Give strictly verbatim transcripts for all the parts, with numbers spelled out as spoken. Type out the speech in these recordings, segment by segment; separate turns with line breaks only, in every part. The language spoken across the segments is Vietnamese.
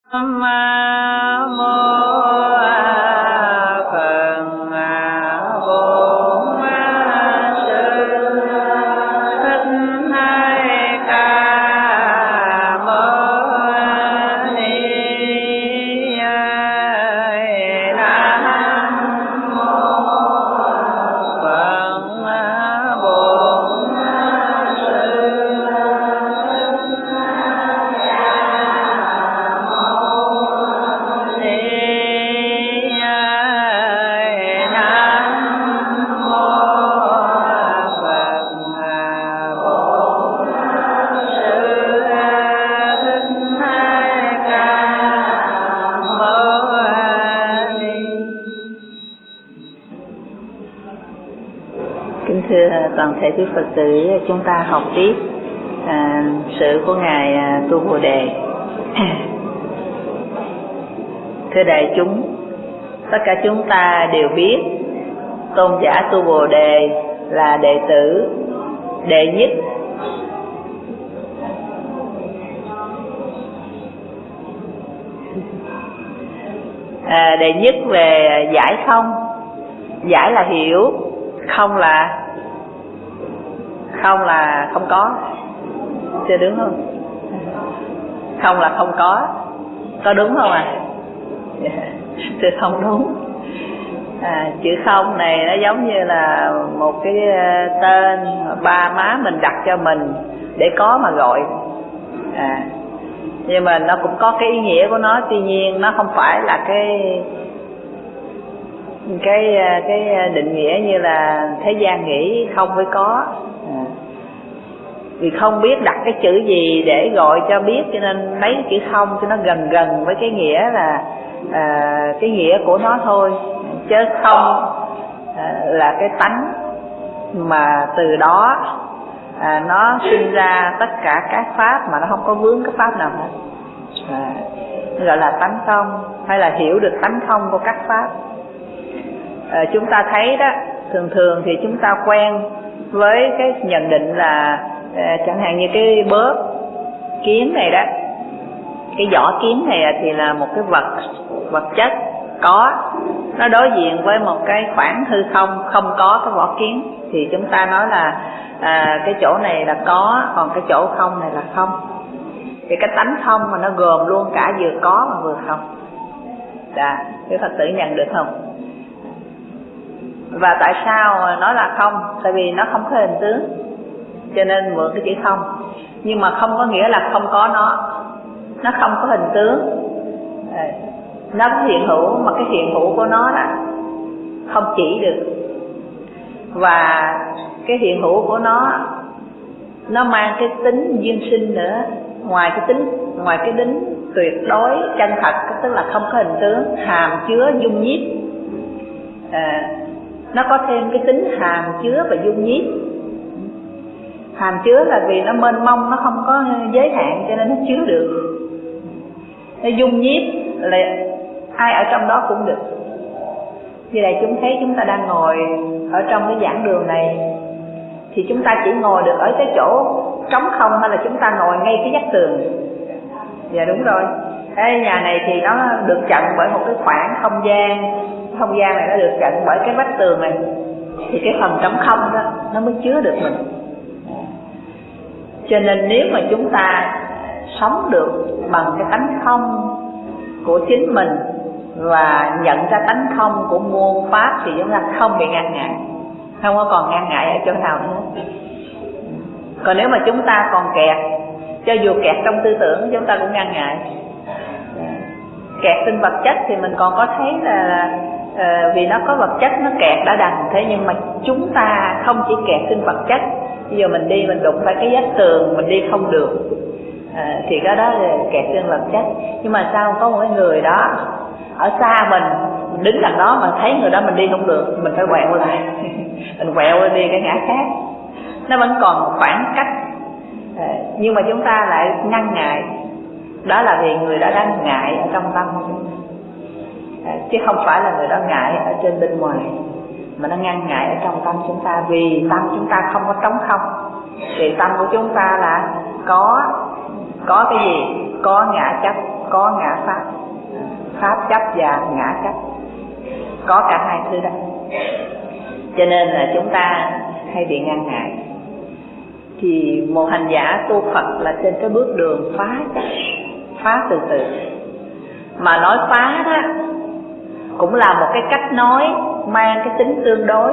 Nam mô Phật Bổn Sư Thích Ca Mâu Ni. Nam mô Phật Bổn Sư toàn thể quý Phật tử, chúng ta học tiếp à, sự của ngài à, Tu Bồ Đề. Thưa đại chúng, tất cả chúng ta đều biết tôn giả Tu Bồ Đề là đệ tử đệ nhất à, đệ nhất về giải không. Giải là hiểu, không là không là không có. Chưa đúng không? Không là không có. Có đúng không ạ? À? Thưa không đúng. à, Chữ không này nó giống như là một cái tên ba má mình đặt cho mình để có mà gọi. à, Nhưng mà nó cũng có cái ý nghĩa của nó. Tuy nhiên nó không phải là cái cái cái định nghĩa như là thế gian nghĩ không với có. à, Vì không biết đặt cái chữ gì để gọi cho biết, cho nên mấy chữ không cho nó gần gần với cái nghĩa là à, cái nghĩa của nó thôi. Chứ không à, là cái tánh mà từ đó à, nó sinh ra tất cả các pháp mà nó không có vướng cái pháp nào hết. à, Gọi là tánh không, hay là hiểu được tánh không của các pháp. à, Chúng ta thấy đó, thường thường thì chúng ta quen với cái nhận định là à, chẳng hạn như cái bóp kiến này đó, cái vỏ kiến này thì là một cái vật vật chất có, nó đối diện với một cái khoảng hư không không có cái vỏ kiến, thì chúng ta nói là à, cái chỗ này là có, còn cái chỗ không này là không. Thì cái tánh không mà nó gồm luôn cả vừa có và vừa không. Dạ, cái Phật tử nhận được không? Và tại sao nói là không? Tại vì nó không có hình tướng, cho nên mượn cái chữ không. Nhưng mà không có nghĩa là không có nó. Nó không có hình tướng, nó có hiện hữu, mà cái hiện hữu của nó là không chỉ được. Và cái hiện hữu của nó nó mang cái tính duyên sinh nữa. Ngoài cái tính ngoài cái tính tuyệt đối chân thật, tức là không có hình tướng, hàm chứa dung nhiếp, à, nó có thêm cái tính hàm chứa và dung nhiếp. Hàm chứa là vì nó mênh mông, nó không có giới hạn, cho nên nó chứa được. Nó dung nhiếp là ai ở trong đó cũng được. Như vậy chúng thấy chúng ta đang ngồi ở trong cái giảng đường này, thì chúng ta chỉ ngồi được ở cái chỗ trống không, hay là chúng ta ngồi ngay cái vách tường? Dạ đúng rồi. Cái nhà này thì nó được chặn bởi một cái khoảng không gian. Không gian này nó được chặn bởi cái vách tường này, thì cái phần trống không đó nó mới chứa được mình. Cho nên nếu mà chúng ta sống được bằng cái tánh không của chính mình và nhận ra tánh không của muôn pháp, thì chúng ta không bị ngăn ngại, không có còn ngăn ngại ở chỗ nào nữa. Còn nếu mà chúng ta còn kẹt, cho dù kẹt trong tư tưởng, chúng ta cũng ngăn ngại. Kẹt trên vật chất thì mình còn có thấy là uh, vì nó có vật chất nó kẹt đã đành. Thế nhưng mà chúng ta không chỉ kẹt trên vật chất. Bây giờ mình đi mình đụng phải cái vách tường, mình đi không được, à, thì cái đó là kẹt trên vật chất. Nhưng mà sao có một cái người đó ở xa mình, mình đứng gần đó mà thấy người đó mình đi không được, mình phải quẹo lại mình quẹo đi cái ngã khác. Nó vẫn còn một khoảng cách, à, nhưng mà chúng ta lại ngăn ngại. Đó là vì người đó đang ngại ở trong tâm của chúng ta, à, chứ không phải là người đó ngại ở trên bên ngoài, mà nó ngăn ngại ở trong tâm chúng ta. Vì tâm chúng ta không có trống không, thì tâm của chúng ta là có có cái gì? có ngã chấp, có ngã pháp, pháp chấp và ngã chấp, có cả hai thứ đó. Cho nên là chúng ta hay bị ngăn ngại. Thì một hành giả tu Phật là trên cái bước đường phá chấp, phá từ từ. Mà nói phá đó cũng là một cái cách nói mang cái tính tương đối.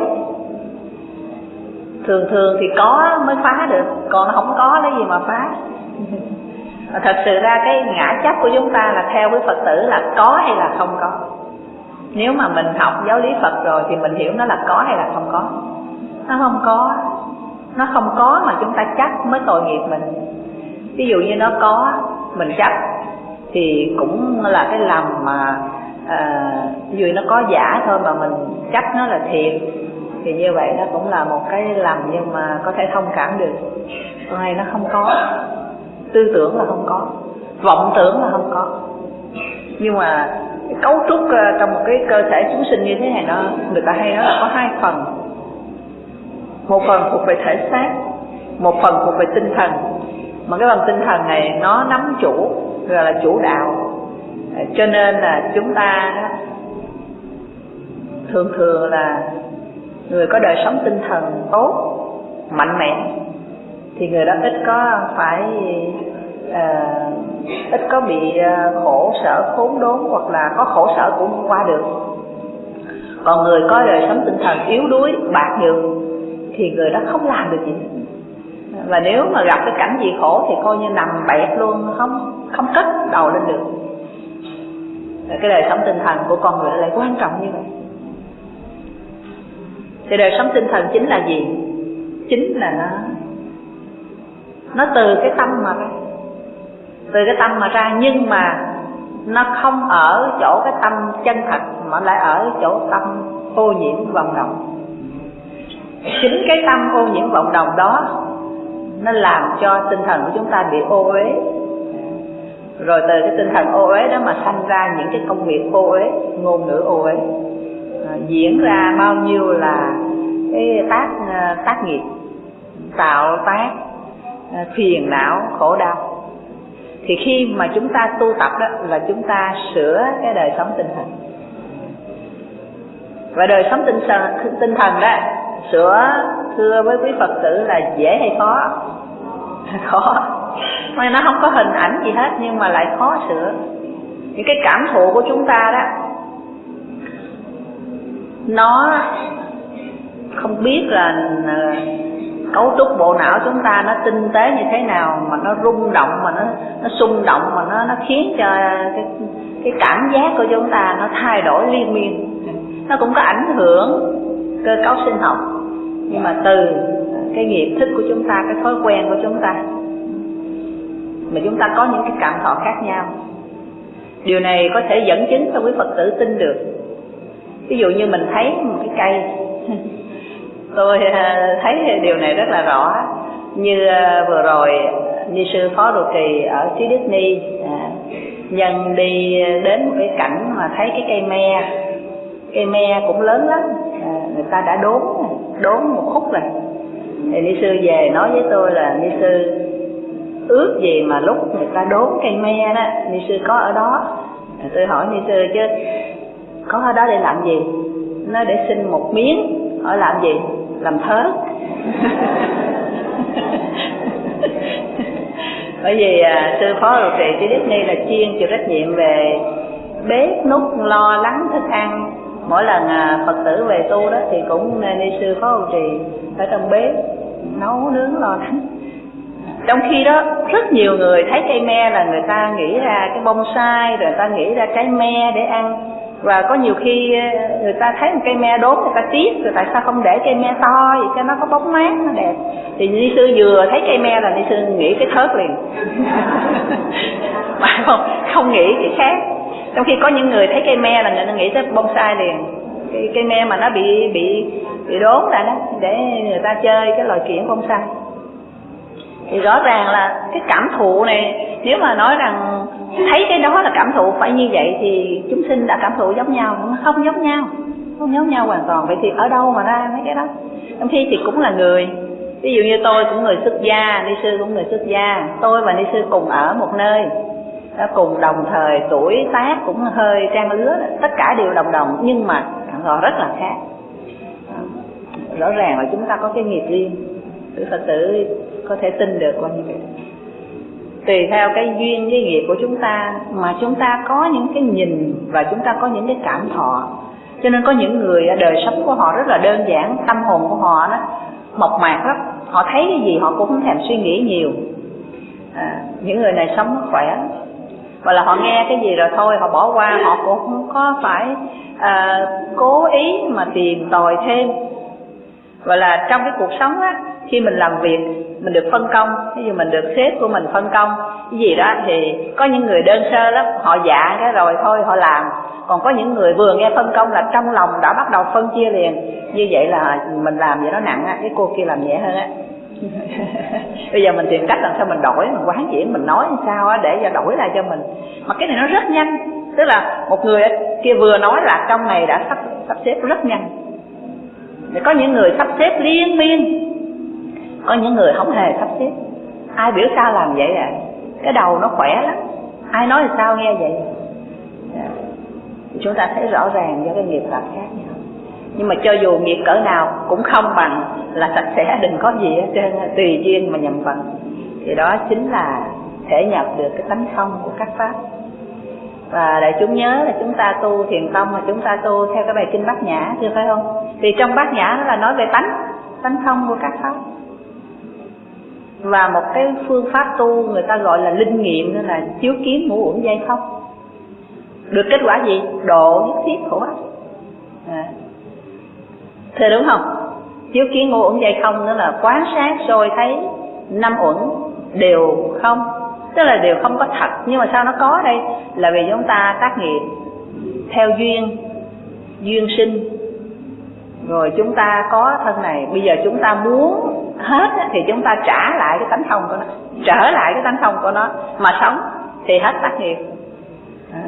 Thường thường thì có mới phá được, còn không có lấy gì mà phá. Thật sự ra cái ngã chấp của chúng ta là theo với Phật tử là có hay là không có. Nếu mà mình học giáo lý Phật rồi thì mình hiểu nó là có hay là không có. Nó không có, nó không có mà chúng ta chấp mới tội nghiệp mình. Ví dụ như nó có, mình chấp thì cũng là cái lầm mà à, ví dụ nó có giả thôi mà mình chấp nó là thiệt, thì như vậy nó cũng là một cái lầm nhưng mà có thể thông cảm được. Còn này nó không có, tư tưởng là không có, vọng tưởng là không có. Nhưng mà cái cấu trúc trong một cái cơ thể chúng sinh như thế này, nó người ta hay nói là có hai phần. Một phần thuộc về thể xác, một phần thuộc về tinh thần. Mà cái phần tinh thần này nó nắm chủ, gọi là chủ đạo. Cho nên là chúng ta thường thường là người có đời sống tinh thần tốt, mạnh mẽ thì người đó ít có phải uh, ít có bị khổ sở khốn đốn, hoặc là có khổ sở cũng qua được. Còn người có đời sống tinh thần yếu đuối, bạc nhược thì người đó không làm được gì. Và nếu mà gặp cái cảnh gì khổ thì coi như nằm bẹp luôn, không không cất đầu lên được. Cái đời sống tinh thần của con người lại quan trọng như vậy. Thì đời sống tinh thần chính là gì? Chính là nó nó từ cái tâm mà ra, từ cái tâm mà ra, nhưng mà nó không ở chỗ cái tâm chân thật, mà lại ở chỗ tâm ô nhiễm vọng động. Chính cái tâm ô nhiễm vọng động đó nó làm cho tinh thần của chúng ta bị ô uế. Rồi từ cái tinh thần ô uế đó mà sanh ra những cái công việc ô uế, ngôn ngữ ô uế, à, diễn ra bao nhiêu là cái tác tác nghiệp, tạo tác phiền não khổ đau. Thì khi mà chúng ta tu tập đó là chúng ta sửa cái đời sống tinh thần. Và đời sống tinh thần, tinh thần đó sửa, thưa với quý Phật tử, là dễ hay khó? Khó. Mà nó không có hình ảnh gì hết nhưng mà lại khó sửa. Những cái cảm thụ của chúng ta đó, nó không biết là cấu trúc bộ não chúng ta nó tinh tế như thế nào mà nó rung động, mà nó nó xung động, mà nó nó khiến cho cái cái cảm giác của chúng ta nó thay đổi liên miên. Nó cũng có ảnh hưởng cơ cấu sinh học, nhưng mà từ cái nghiệp thức của chúng ta, cái thói quen của chúng ta mà chúng ta có những cái cảm thọ khác nhau. Điều này có thể dẫn chứng cho quý Phật tử tin được. Ví dụ như mình thấy một cái cây, tôi thấy điều này rất là rõ. Như vừa rồi ni sư Phó Độ Trì ở xứ Đức Ni à, nhân đi đến một cái cảnh mà thấy cái cây me, cây me cũng lớn lắm, à, người ta đã đốn đốn một khúc rồi. Thì ni sư về nói với tôi là ni sư ước gì mà lúc người ta đốn cây me đó ni sư có ở đó. À, tôi hỏi ni sư chứ có ở đó để làm gì? Nó để xin một miếng. Hỏi làm gì? Làm thớt. Bởi vì à, sư Phó Độ Trì Trí Đức Ni là chuyên chịu trách nhiệm về bếp núc, lo lắng thức ăn. Mỗi lần à, Phật tử về tu đó thì cũng ni sư Phó Độ Trì ở trong bếp nấu nướng lo lắng. Trong khi đó rất nhiều người thấy cây me là người ta nghĩ ra cái bonsai, rồi người ta nghĩ ra trái me để ăn. Và có nhiều khi người ta thấy một cây me đốt người ta tiếc, rồi tại sao không để cây me to vậy cho nó có bóng mát, nó đẹp. Thì ni sư vừa thấy cây me là ni sư nghĩ cái thớt liền. Mà không, không nghĩ cái khác. Trong khi có những người thấy cây me là người ta nghĩ tới bonsai liền. Cây, cây me mà nó bị bị bị đốn lại đó để người ta chơi cái loài kiển bonsai. Thì rõ ràng là cái cảm thụ này, nếu mà nói rằng thấy cái đó là cảm thụ phải như vậy thì chúng sinh đã cảm thụ giống nhau, không giống nhau, không giống nhau hoàn toàn. Vậy thì ở đâu mà ra mấy cái đó? Trong khi thì cũng là người. Ví dụ như tôi cũng người xuất gia, ni sư cũng người xuất gia, tôi và ni sư cùng ở một nơi, Nó cùng đồng thời, tuổi tác cũng hơi trang lứa, tất cả đều đồng đồng nhưng mà họ rất là khác. Rõ ràng là chúng ta có cái nghiệp riêng, quý Phật tử có thể tin được qua như vậy. Tùy theo cái duyên, cái nghiệp của chúng ta mà chúng ta có những cái nhìn và chúng ta có những cái cảm thọ. Cho nên có những người đời sống của họ rất là đơn giản, tâm hồn của họ nó mộc mạc lắm. Họ thấy cái gì họ cũng không thèm suy nghĩ nhiều. À, những người này sống nó khỏe, và là họ nghe cái gì rồi thôi họ bỏ qua, họ cũng không có phải à, cố ý mà tìm tòi thêm. Và là trong cái cuộc sống á, khi mình làm việc mình được phân công, ví dụ mình được sếp của mình phân công cái gì đó thì có những người đơn sơ lắm, họ dạ cái rồi thôi họ làm. Còn có những người vừa nghe phân công là trong lòng đã bắt đầu phân chia liền. Như vậy là mình làm vậy nó nặng á, cái cô kia làm nhẹ hơn á. Bây giờ mình tìm cách làm sao mình đổi, mình quán chuyển, mình nói làm sao á để cho đổi lại cho mình. Mà cái này nó rất nhanh, tức là một người kia vừa nói là trong này đã sắp sắp xếp rất nhanh. Thì có những người sắp xếp liên miên, có những người không hề sắp xếp. Ai biểu sao làm vậy à? Cái đầu nó khỏe lắm, ai nói là sao nghe vậy. Chúng ta thấy rõ ràng do cái nghiệp là khác nhau. Nhưng mà cho dù nghiệp cỡ nào cũng không bằng là sạch sẽ, đừng có gì hết trơn, tùy duyên mà nhầm phần. Thì đó chính là thể nhập được cái tánh không của các pháp. Và đại chúng nhớ là chúng ta tu thiền tông mà chúng ta tu theo cái bài kinh Bát Nhã, chưa phải không? Thì trong Bát Nhã nó là nói về tánh, tánh không của các pháp. Và một cái phương pháp tu người ta gọi là linh nghiệm, đó là chiếu kiến ngũ uẩn dây không. Được kết quả gì? Độ nhất thiết khổ ách. À. Thưa đúng không? Chiếu kiến ngũ uẩn dây không đó là quán sát soi thấy năm uẩn đều không, tức là đều không có thật. Nhưng mà sao nó có đây? Là vì chúng ta tác nghiệp theo duyên, duyên sinh. Rồi chúng ta có thân này, bây giờ chúng ta muốn hết thì chúng ta trả lại cái tánh không của nó, trở lại cái tánh không của nó mà sống thì hết tác nghiệp. À.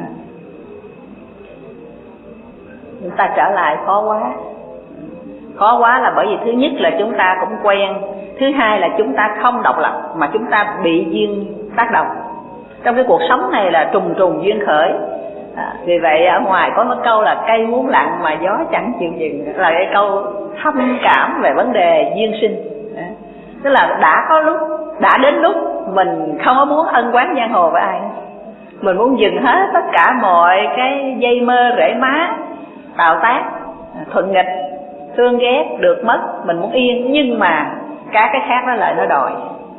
Chúng ta trở lại khó quá. Khó quá là bởi vì thứ nhất là chúng ta cũng quen, thứ hai là chúng ta không độc lập mà chúng ta bị duyên tác động. Trong cái cuộc sống này là trùng trùng duyên khởi. À, vì vậy ở ngoài có một câu là cây muốn lặng mà gió chẳng chịu dừng, là cái câu thâm cảm về vấn đề duyên sinh. À, tức là đã có lúc, đã đến lúc mình không có muốn ân oán giang hồ với ai, mình muốn dừng hết tất cả mọi cái dây mơ rễ má tạo tác, thuận nghịch, thương ghét, được mất, mình muốn yên. Nhưng mà các cái khác nó lại nó đòi.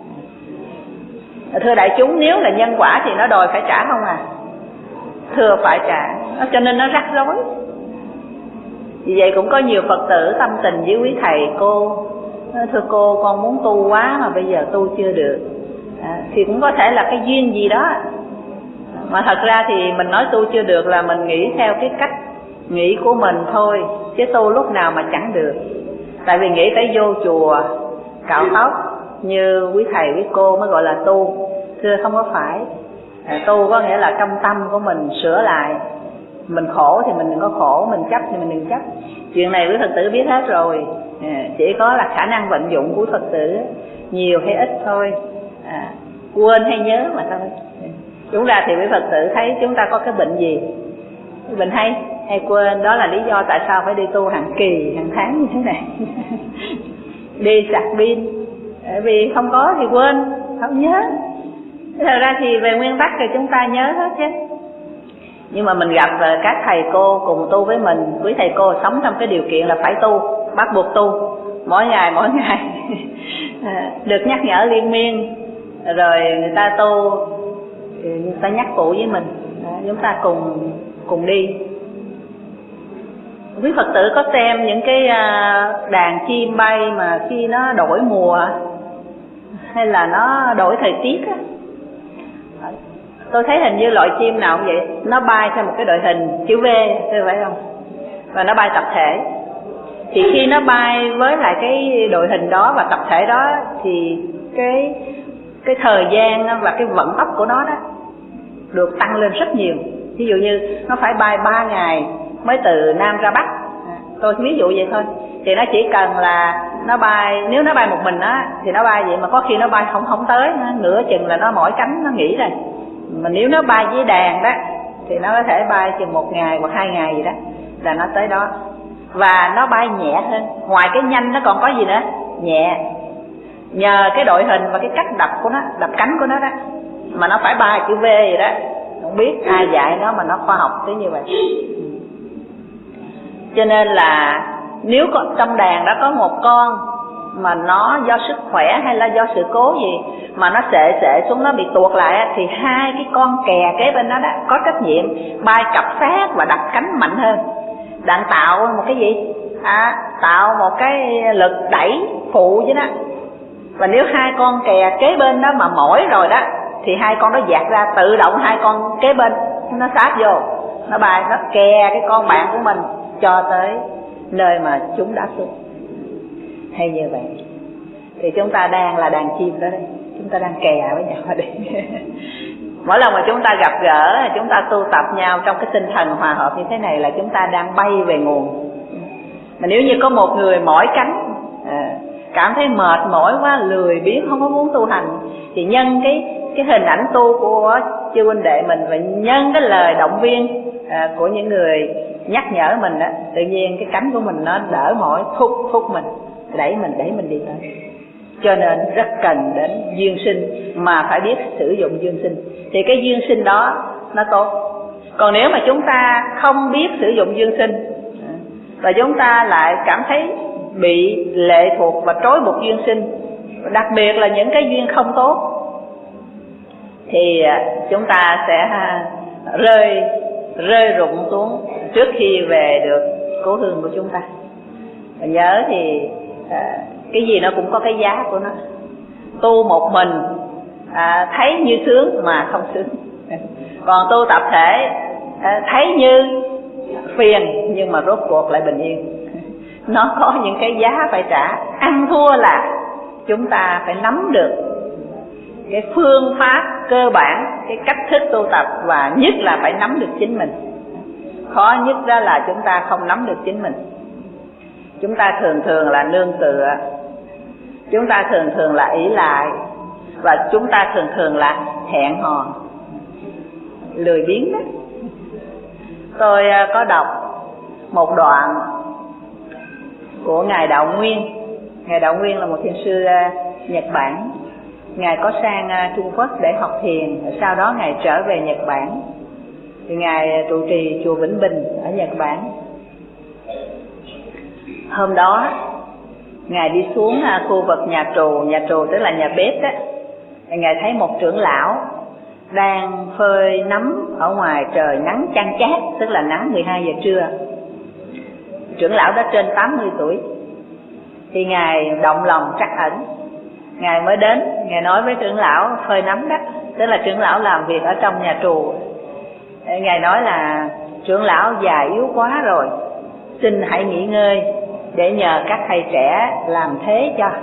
Thưa đại chúng, nếu là nhân quả thì nó đòi phải trả không à? Thưa phải trả, cho nên nó rắc rối. Vì vậy cũng có nhiều Phật tử tâm tình với quý thầy cô, thưa cô con muốn tu quá mà bây giờ tu chưa được. À, thì cũng có thể là cái duyên gì đó. Mà thật ra thì mình nói tu chưa được là mình nghĩ theo cái cách nghĩ của mình thôi, chứ tu lúc nào mà chẳng được. Tại vì nghĩ phải vô chùa cạo tóc như quý thầy quý cô mới gọi là tu. Thưa không có phải. À, tu có nghĩa là trong tâm của mình sửa lại. Mình khổ thì mình đừng có khổ, mình chấp thì mình đừng chấp. Chuyện này quý Phật tử biết hết rồi. À, chỉ có là khả năng vận dụng của Phật tử nhiều hay ít thôi. À, quên hay nhớ mà thôi. Chúng ra thì quý Phật tử thấy chúng ta có cái bệnh gì, bệnh hay hay quên, đó là lý do tại sao phải đi tu hàng kỳ, hàng tháng như thế này. Đi sạc pin, bởi vì không có thì quên, không nhớ. Thật ra thì về nguyên tắc thì chúng ta nhớ hết chứ. Nhưng mà mình gặp các thầy cô cùng tu với mình, quý thầy cô sống trong cái điều kiện là phải tu, bắt buộc tu, mỗi ngày mỗi ngày được nhắc nhở liên miên. Rồi người ta tu, người ta nhắc phụ với mình, chúng ta cùng cùng đi. Quý Phật tử có xem những cái đàn chim bay mà khi nó đổi mùa hay là nó đổi thời tiết á, tôi thấy hình như loại chim nào cũng vậy, nó bay theo một cái đội hình chữ V, thấy phải không? Và nó bay tập thể. Thì khi nó bay với lại cái đội hình đó và tập thể đó thì cái cái thời gian và cái vận tốc của nó đó được tăng lên rất nhiều. Ví dụ như nó phải bay ba ngày mới từ Nam ra Bắc, à, tôi ví dụ vậy thôi. Thì nó chỉ cần là nó bay, nếu nó bay một mình á thì nó bay vậy, mà có khi nó bay không không tới, nửa chừng là nó mỏi cánh nó nghỉ rồi. Mà nếu nó bay với đàn đó thì nó có thể bay chừng một ngày hoặc hai ngày gì đó là nó tới đó. Và nó bay nhẹ hơn. Ngoài cái nhanh nó còn có gì nữa? Nhẹ. Nhờ cái đội hình và cái cách đập của nó, đập cánh của nó đó, mà nó phải bay chữ V vậy đó. Không biết ai dạy nó mà nó khoa học tới như vậy. Cho nên là nếu có, trong đàn đó có một con mà nó do sức khỏe hay là do sự cố gì mà nó sệ sệ xuống, nó bị tuột lại, thì hai cái con kè kế bên nó đó có trách nhiệm bay cặp sát và đập cánh mạnh hơn, đặng tạo một cái gì? À, tạo một cái lực đẩy phụ với nó. Và nếu hai con kè kế bên đó mà mỏi rồi đó thì hai con đó dạt ra, tự động hai con kế bên nó sát vô, nó bay, nó kè cái con bạn của mình cho tới nơi mà chúng đã xuống. Hay như vậy thì chúng ta đang là đàn chim đó đây, chúng ta đang kè với nhau ở đây. Mỗi lần mà chúng ta gặp gỡ, chúng ta tu tập nhau trong cái tinh thần hòa hợp như thế này là chúng ta đang bay về nguồn. Mà nếu như có một người mỏi cánh, à, cảm thấy mệt mỏi quá, lười biếng, không có muốn tu hành, thì nhân cái cái hình ảnh tu của chư huynh đệ mình và nhân cái lời động viên à, của những người nhắc nhở mình đó, tự nhiên cái cánh của mình nó đỡ mỏi, thúc thúc mình, đẩy mình đẩy mình đi tới. Cho nên rất cần đến duyên sinh, mà phải biết sử dụng duyên sinh thì cái duyên sinh đó nó tốt. Còn nếu mà chúng ta không biết sử dụng duyên sinh và chúng ta lại cảm thấy bị lệ thuộc và trói buộc duyên sinh, đặc biệt là những cái duyên không tốt, thì chúng ta sẽ rơi rơi rụng xuống trước khi về được cố hương của chúng ta. Và nhớ thì à, cái gì nó cũng có cái giá của nó. Tu một mình à, thấy như sướng mà không sướng. Còn tu tập thể à, thấy như phiền nhưng mà rốt cuộc lại bình yên. Nó có những cái giá phải trả. Ăn thua là chúng ta phải nắm được cái phương pháp cơ bản, cái cách thức tu tập, và nhất là phải nắm được chính mình. Khó nhất đó là chúng ta không nắm được chính mình. Chúng ta thường thường là nương tựa, chúng ta thường thường là ỷ lại, và chúng ta thường thường là hẹn hò, lười biếng đó. Tôi có đọc một đoạn của Ngài Đạo Nguyên. Ngài Đạo Nguyên là một thiền sư Nhật Bản. Ngài có sang Trung Quốc để học thiền, sau đó Ngài trở về Nhật Bản. Thì Ngài trụ trì chùa Vĩnh Bình ở Nhật Bản. Hôm đó Ngài đi xuống khu vực nhà trù, nhà trù tức là nhà bếp đó. Ngài thấy một trưởng lão đang phơi nấm ở ngoài trời nắng chang chát, tức là nắng mười hai giờ trưa. Trưởng lão đã trên tám mươi tuổi. Thì Ngài động lòng trắc ẩn, Ngài mới đến, Ngài nói với trưởng lão phơi nấm đó, tức là trưởng lão làm việc ở trong nhà trù. Ngài nói là trưởng lão già yếu quá rồi, xin hãy nghỉ ngơi để nhờ các thầy trẻ làm thế cho.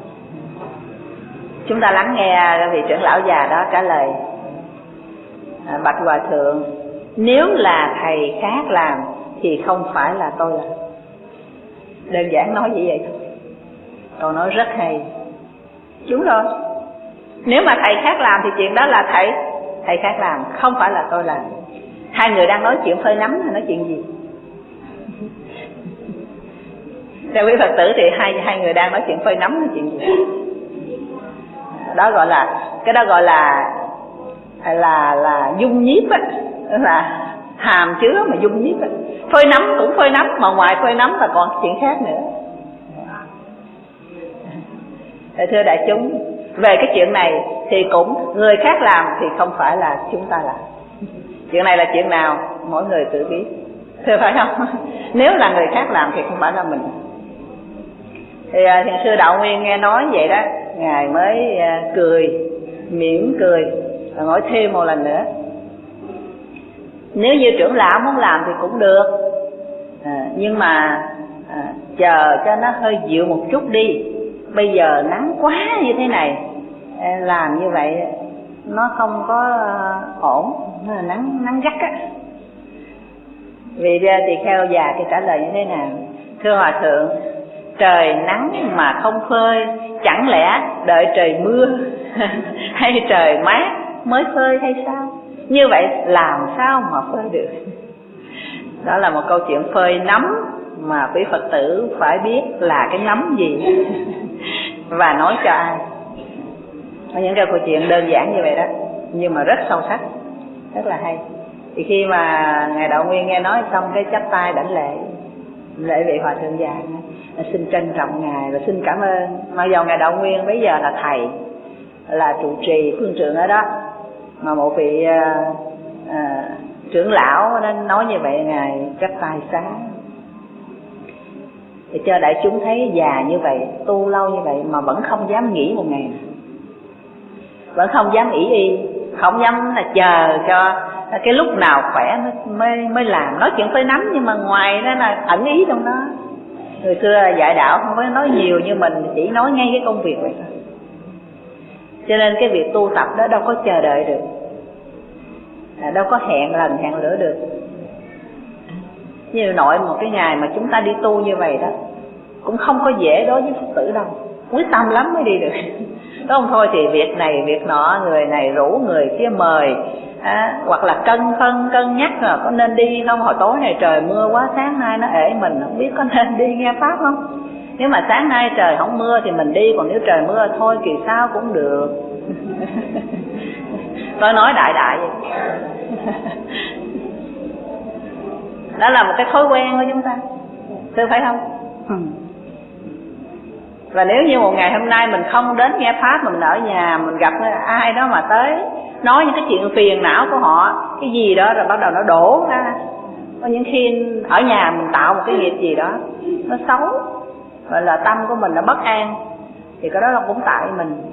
Chúng ta lắng nghe vị trưởng lão già đó trả lời: à, bạch hòa thượng, nếu là thầy khác làm thì không phải là tôi làm. Đơn giản nói như vậy thôi. Câu nói rất hay. Đúng rồi. Nếu mà thầy khác làm thì chuyện đó là thầy thầy khác làm, không phải là tôi làm. Hai người đang nói chuyện phơi nấm hay nói chuyện gì? Theo quý Phật tử thì hai hai người đang nói chuyện phơi nấm nói chuyện gì? Đó gọi là cái đó gọi là là là dung nhiếp á, là hàm chứa mà dung nhiếp á. Phơi nấm cũng phơi nấm, mà ngoài phơi nấm là còn chuyện khác nữa. Thưa đại chúng, về cái chuyện này thì cũng người khác làm thì không phải là chúng ta làm. Chuyện này là chuyện nào mỗi người tự biết, thưa phải không? Nếu là người khác làm thì không phải là mình. Thì thiền sư Đạo Nguyên nghe nói vậy đó, Ngài mới cười, mỉm cười và nói thêm một lần nữa: nếu như trưởng lão muốn làm thì cũng được, à, nhưng mà à, chờ cho nó hơi dịu một chút đi. Bây giờ nắng quá như thế này, làm như vậy nó không có ổn, nó là nắng nắng gắt á. Vì tỳ kheo già cái trả lời như thế nào: thưa hòa thượng, trời nắng mà không phơi, chẳng lẽ đợi trời mưa hay trời mát mới phơi hay sao? Như vậy làm sao mà phơi được? Đó là một câu chuyện phơi nấm mà quý Phật tử phải biết là cái nấm gì và nói cho ai. Có những cái câu chuyện đơn giản như vậy đó, nhưng mà rất sâu sắc, rất là hay. Thì khi mà Ngài Đạo Nguyên nghe nói xong cái chắp tay đảnh lễ, lễ vị Hòa Thượng già, xin trân trọng Ngài và xin cảm ơn. Mặc dù Ngài Đạo Nguyên bây giờ là thầy, là trụ trì phương trượng ở đó, mà một vị à, à, trưởng lão nên nói như vậy, Ngài chắp tay xá để cho đại chúng thấy già như vậy, tu lâu như vậy mà vẫn không dám nghỉ một ngày, vẫn không dám ỷ y, không dám là chờ cho cái lúc nào khỏe mới mới, mới làm. Nói chuyện phơi nắm nhưng mà ngoài đó là ẩn ý trong đó. Người xưa dạy đạo không có nói nhiều, như mình chỉ nói ngay cái công việc vậy thôi. Cho nên cái việc tu tập đó đâu có chờ đợi được, à, đâu có hẹn lần hẹn lửa được. Như nội một cái ngày mà chúng ta đi tu như vậy đó cũng không có dễ đối với Phật tử đâu, quyết tâm lắm mới đi được. Đó không thôi thì việc này việc nọ, người này rủ người kia mời, à, hoặc là cân phân cân nhắc là có nên đi không. Hồi tối này trời mưa quá, sáng nay nó ể mình không biết có nên đi nghe pháp không. Nếu mà sáng nay trời không mưa thì mình đi, còn nếu trời mưa thôi kỳ sau cũng được. Tôi nói đại đại vậy. Đó là một cái thói quen của chúng ta, thưa phải không? Ừ. Và nếu như một ngày hôm nay mình không đến nghe pháp mà mình ở nhà, mình gặp ai đó mà tới nói những cái chuyện phiền não của họ, cái gì đó rồi bắt đầu nó đổ ra. Có những khi ở nhà mình tạo một cái nghiệp gì đó nó xấu, gọi là tâm của mình nó bất an, thì cái đó là cũng tại mình.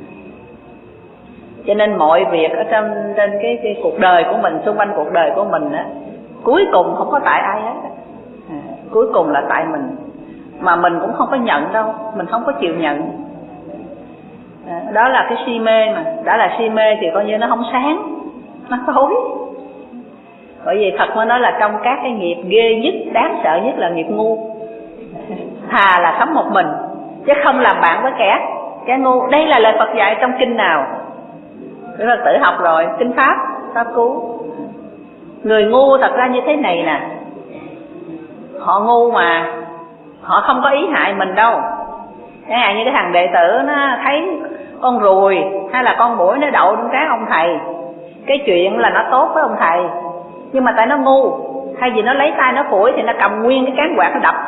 Cho nên mọi việc ở trong trên cái, cái cuộc đời của mình, xung quanh cuộc đời của mình á, cuối cùng không có tại ai hết, à, cuối cùng là tại mình. Mà mình cũng không có nhận đâu, mình không có chịu nhận. À, đó là cái si mê mà, đã là si mê thì coi như nó không sáng, nó tối. Bởi vì Phật mới nói là trong các cái nghiệp ghê nhất, đáng sợ nhất là nghiệp ngu. Thà là sống một mình chứ không làm bạn với kẻ kẻ ngu. Đây là lời Phật dạy trong kinh nào? Quý Phật tử học rồi, kinh Pháp, Pháp Cú. Người ngu thật ra như thế này nè, họ ngu mà họ không có ý hại mình đâu. Chẳng hạn như cái thằng đệ tử nó thấy con ruồi hay là con muỗi nó đậu trong trán ông thầy, cái chuyện là nó tốt với ông thầy, nhưng mà tại nó ngu, hay vì nó lấy tay nó phủi thì nó cầm nguyên cái cán quạt nó đập.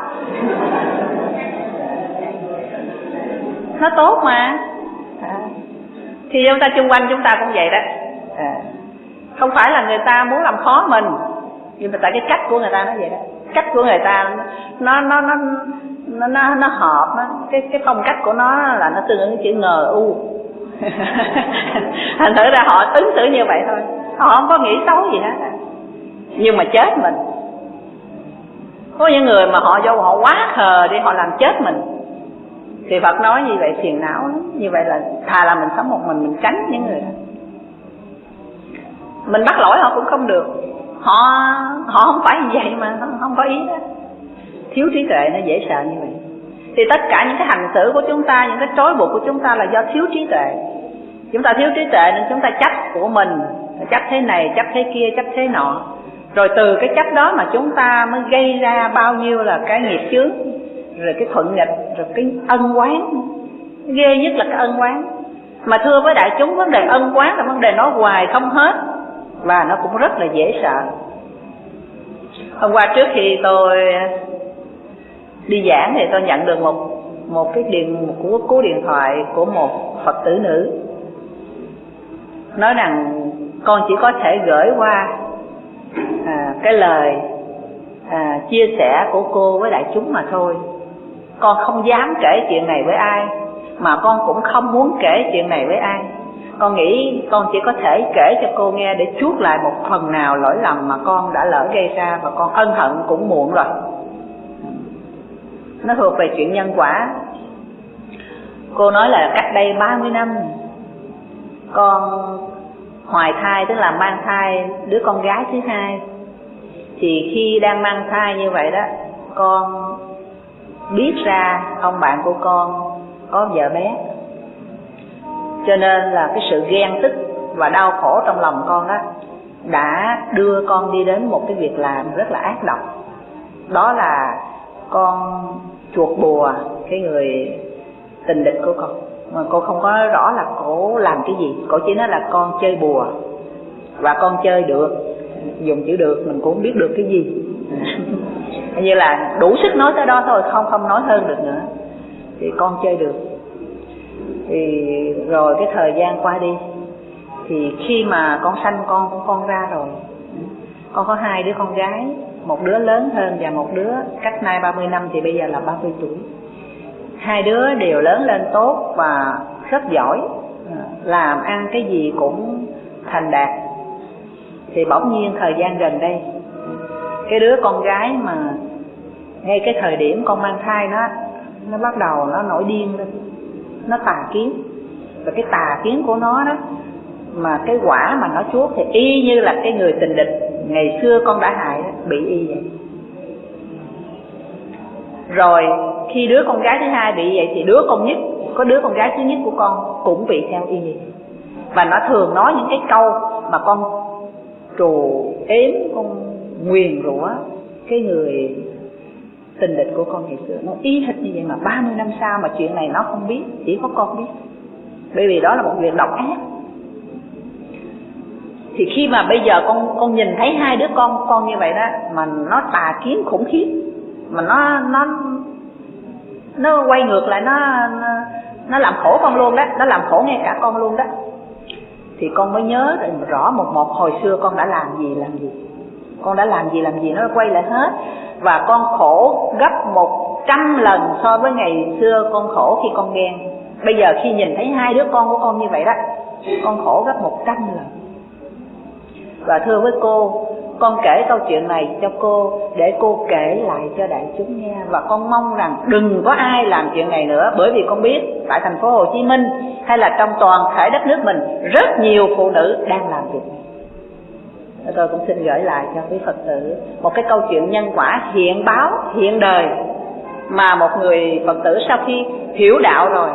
Nó tốt mà, à. Thì chúng ta chung quanh chúng ta cũng vậy đó, à. Không phải là người ta muốn làm khó mình, nhưng mà tại cái cách của người ta nó vậy đó. Cách của người ta nó nó nó nó nó, nó hợp nó, cái cái phong cách của nó là nó tương ứng chữ ngờ u. Thành thử ra họ ứng xử như vậy thôi, họ không có nghĩ xấu gì hết, nhưng mà chết mình. Có những người mà họ do họ quá khờ đi, họ làm chết mình, thì Phật nói như vậy phiền não lắm. Như vậy là thà là mình sống một mình, mình tránh những người đó. Mình bắt lỗi họ cũng không được, họ họ không phải như vậy mà, không, không có ý đó. Thiếu trí tuệ nó dễ sợ như vậy. Thì tất cả những cái hành xử của chúng ta, những cái trói buộc của chúng ta là do thiếu trí tuệ. Chúng ta thiếu trí tuệ nên chúng ta chấp của mình, chấp thế này, chấp thế kia, chấp thế nọ. Rồi từ cái chấp đó mà chúng ta mới gây ra bao nhiêu là cái nghiệp chướng, rồi cái thuận nghịch, rồi cái ân oán. Ghê nhất là cái ân oán. Mà thưa với đại chúng, vấn đề ân oán là vấn đề nói hoài không hết, và nó cũng rất là dễ sợ. Hôm qua trước khi tôi đi giảng thì tôi nhận được một một cái điện một cú, cú điện thoại của một Phật tử nữ, nói rằng con chỉ có thể gửi qua à, cái lời à, chia sẻ của cô với đại chúng mà thôi. Con không dám kể chuyện này với ai, mà con cũng không muốn kể chuyện này với ai. Con nghĩ con chỉ có thể kể cho cô nghe để chuốt lại một phần nào lỗi lầm mà con đã lỡ gây ra, và con ân hận cũng muộn rồi. Nó thuộc về chuyện nhân quả. Cô nói là cách đây ba mươi năm con hoài thai, tức là mang thai đứa con gái thứ hai. Thì khi đang mang thai như vậy đó, con biết ra ông bạn của con có vợ bé, cho nên là cái sự ghen tức và đau khổ trong lòng con đó đã đưa con đi đến một cái việc làm rất là ác độc. Đó là con chuột bùa cái người tình địch của con. Mà cô không có rõ là cổ làm cái gì, cổ chỉ nói là con chơi bùa và con chơi được, dùng chữ được mình cũng không biết được cái gì. Như là đủ sức nói tới đó thôi, không không nói hơn được nữa. Thì con chơi được. Thì rồi cái thời gian qua đi, thì khi mà con sanh con của con ra rồi, con có hai đứa con gái, một đứa lớn hơn và một đứa cách nay ba mươi năm thì bây giờ là ba mươi tuổi. Hai đứa đều lớn lên tốt và rất giỏi, làm ăn cái gì cũng thành đạt. Thì bỗng nhiên thời gian gần đây, cái đứa con gái mà ngay cái thời điểm con mang thai nó nó bắt đầu nó nổi điên lên, nó tà kiến. Và cái tà kiến của nó đó, mà cái quả mà nó chuốc thì y như là cái người tình địch ngày xưa con đã hại đó, bị y vậy. Rồi khi đứa con gái thứ hai bị vậy thì đứa con nhất, có đứa con gái thứ nhất của con cũng bị theo y vậy. Và nó thường nói những cái câu mà con trù ếm, con nguyền rủa cái người tình địch của con ngày xưa, nó y hệt như vậy. Mà ba mươi năm sau mà chuyện này nó không biết, chỉ có con biết, bởi vì đó là một việc độc ác. Thì khi mà bây giờ con con nhìn thấy hai đứa con con như vậy đó, mà nó tà kiến khủng khiếp, mà nó nó nó quay ngược lại, nó nó, nó làm khổ con luôn đó, nó làm khổ ngay cả con luôn đó. Thì con mới nhớ rõ một một hồi xưa con đã làm gì làm gì, con đã làm gì làm gì nó quay lại hết. Và con khổ gấp một trăm lần so với ngày xưa con khổ khi con ghen. Bây giờ khi nhìn thấy hai đứa con của con như vậy đó, con khổ gấp một trăm lần. Và thưa với cô, con kể câu chuyện này cho cô để cô kể lại cho đại chúng nghe. Và con mong rằng đừng có ai làm chuyện này nữa, bởi vì con biết tại thành phố Hồ Chí Minh hay là trong toàn thể đất nước mình rất nhiều phụ nữ đang làm việc này. Tôi cũng xin gửi lại cho quý Phật tử một cái câu chuyện nhân quả hiện báo, hiện đời, mà một người Phật tử sau khi hiểu đạo rồi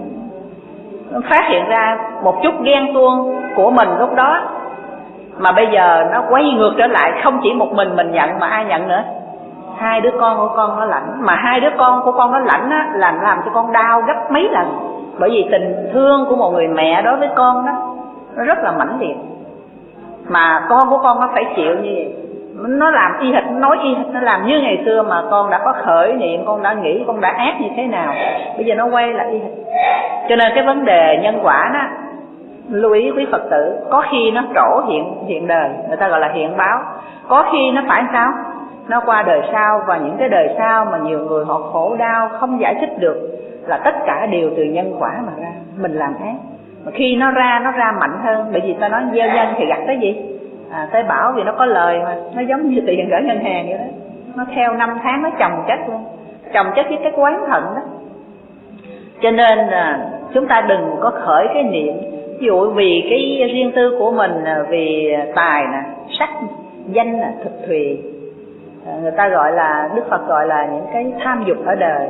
phát hiện ra một chút ghen tuông của mình lúc đó, mà bây giờ nó quay ngược trở lại. Không chỉ một mình mình nhận mà ai nhận nữa, hai đứa con của con nó lãnh. Mà hai đứa con của con nó lãnh á, làm làm cho con đau gấp mấy lần. Bởi vì tình thương của một người mẹ đối với con đó, nó rất là mãnh liệt. Mà con của con nó phải chịu như vậy. Nó làm y hệt, nói y hệt, nó làm như ngày xưa mà con đã có khởi niệm, con đã nghĩ, con đã ác như thế nào, bây giờ nó quay lại y hệt. Cho nên cái vấn đề nhân quả đó, lưu ý quý Phật tử, có khi nó trổ hiện hiện đời, người ta gọi là hiện báo. Có khi nó phải sao? Nó qua đời sau, và những cái đời sau mà nhiều người họ khổ đau không giải thích được, là tất cả đều từ nhân quả mà ra. Mình làm ác, mà khi nó ra, nó ra mạnh hơn. Bởi vì ta nói gieo nhân thì gặt cái gì? À, tới bảo vì nó có lời mà. Nó giống như tiền gửi ngân hàng vậy đó, nó theo năm tháng nó chồng chất luôn, chồng chất với cái quán thận đó. Cho nên à, chúng ta đừng có khởi cái niệm ví dụ vì cái riêng tư của mình, vì tài nè, sắc, danh nè, thực thùy. À, người ta gọi là, Đức Phật gọi là những cái tham dục ở đời,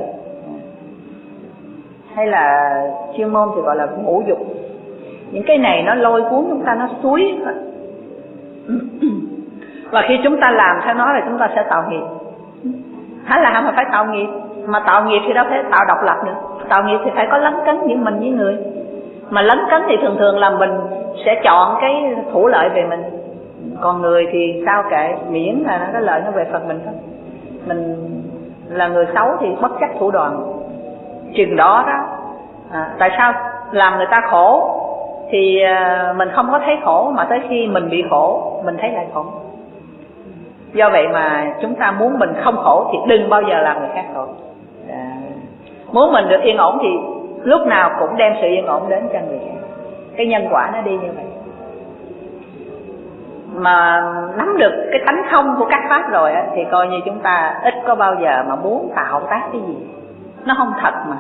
hay là chuyên môn thì gọi là ngũ dục. Những cái này nó lôi cuốn chúng ta, nó suối. Và khi chúng ta làm theo nó là chúng ta sẽ tạo nghiệp. Hả làm mà phải tạo nghiệp. Mà tạo nghiệp thì đâu phải tạo độc lập nữa. Tạo nghiệp thì phải có lấn cấn giữa mình với người. Mà lấn cấn thì thường thường là mình sẽ chọn cái thủ lợi về mình. Còn người thì sao kệ, miễn là cái lợi nó về phần mình thôi. Mình là người xấu thì bất chấp thủ đoạn. Chừng đó đó à, tại sao làm người ta khổ thì mình không có thấy khổ, mà tới khi mình bị khổ mình thấy lại khổ. Do vậy mà chúng ta muốn mình không khổ thì đừng bao giờ làm người khác khổ. À, muốn mình được yên ổn thì lúc nào cũng đem sự yên ổn đến cho người khác. Cái nhân quả nó đi như vậy. Mà nắm được cái tánh không của các pháp rồi á, thì coi như chúng ta ít có bao giờ mà muốn tạo tác cái gì. Nó không thật mà.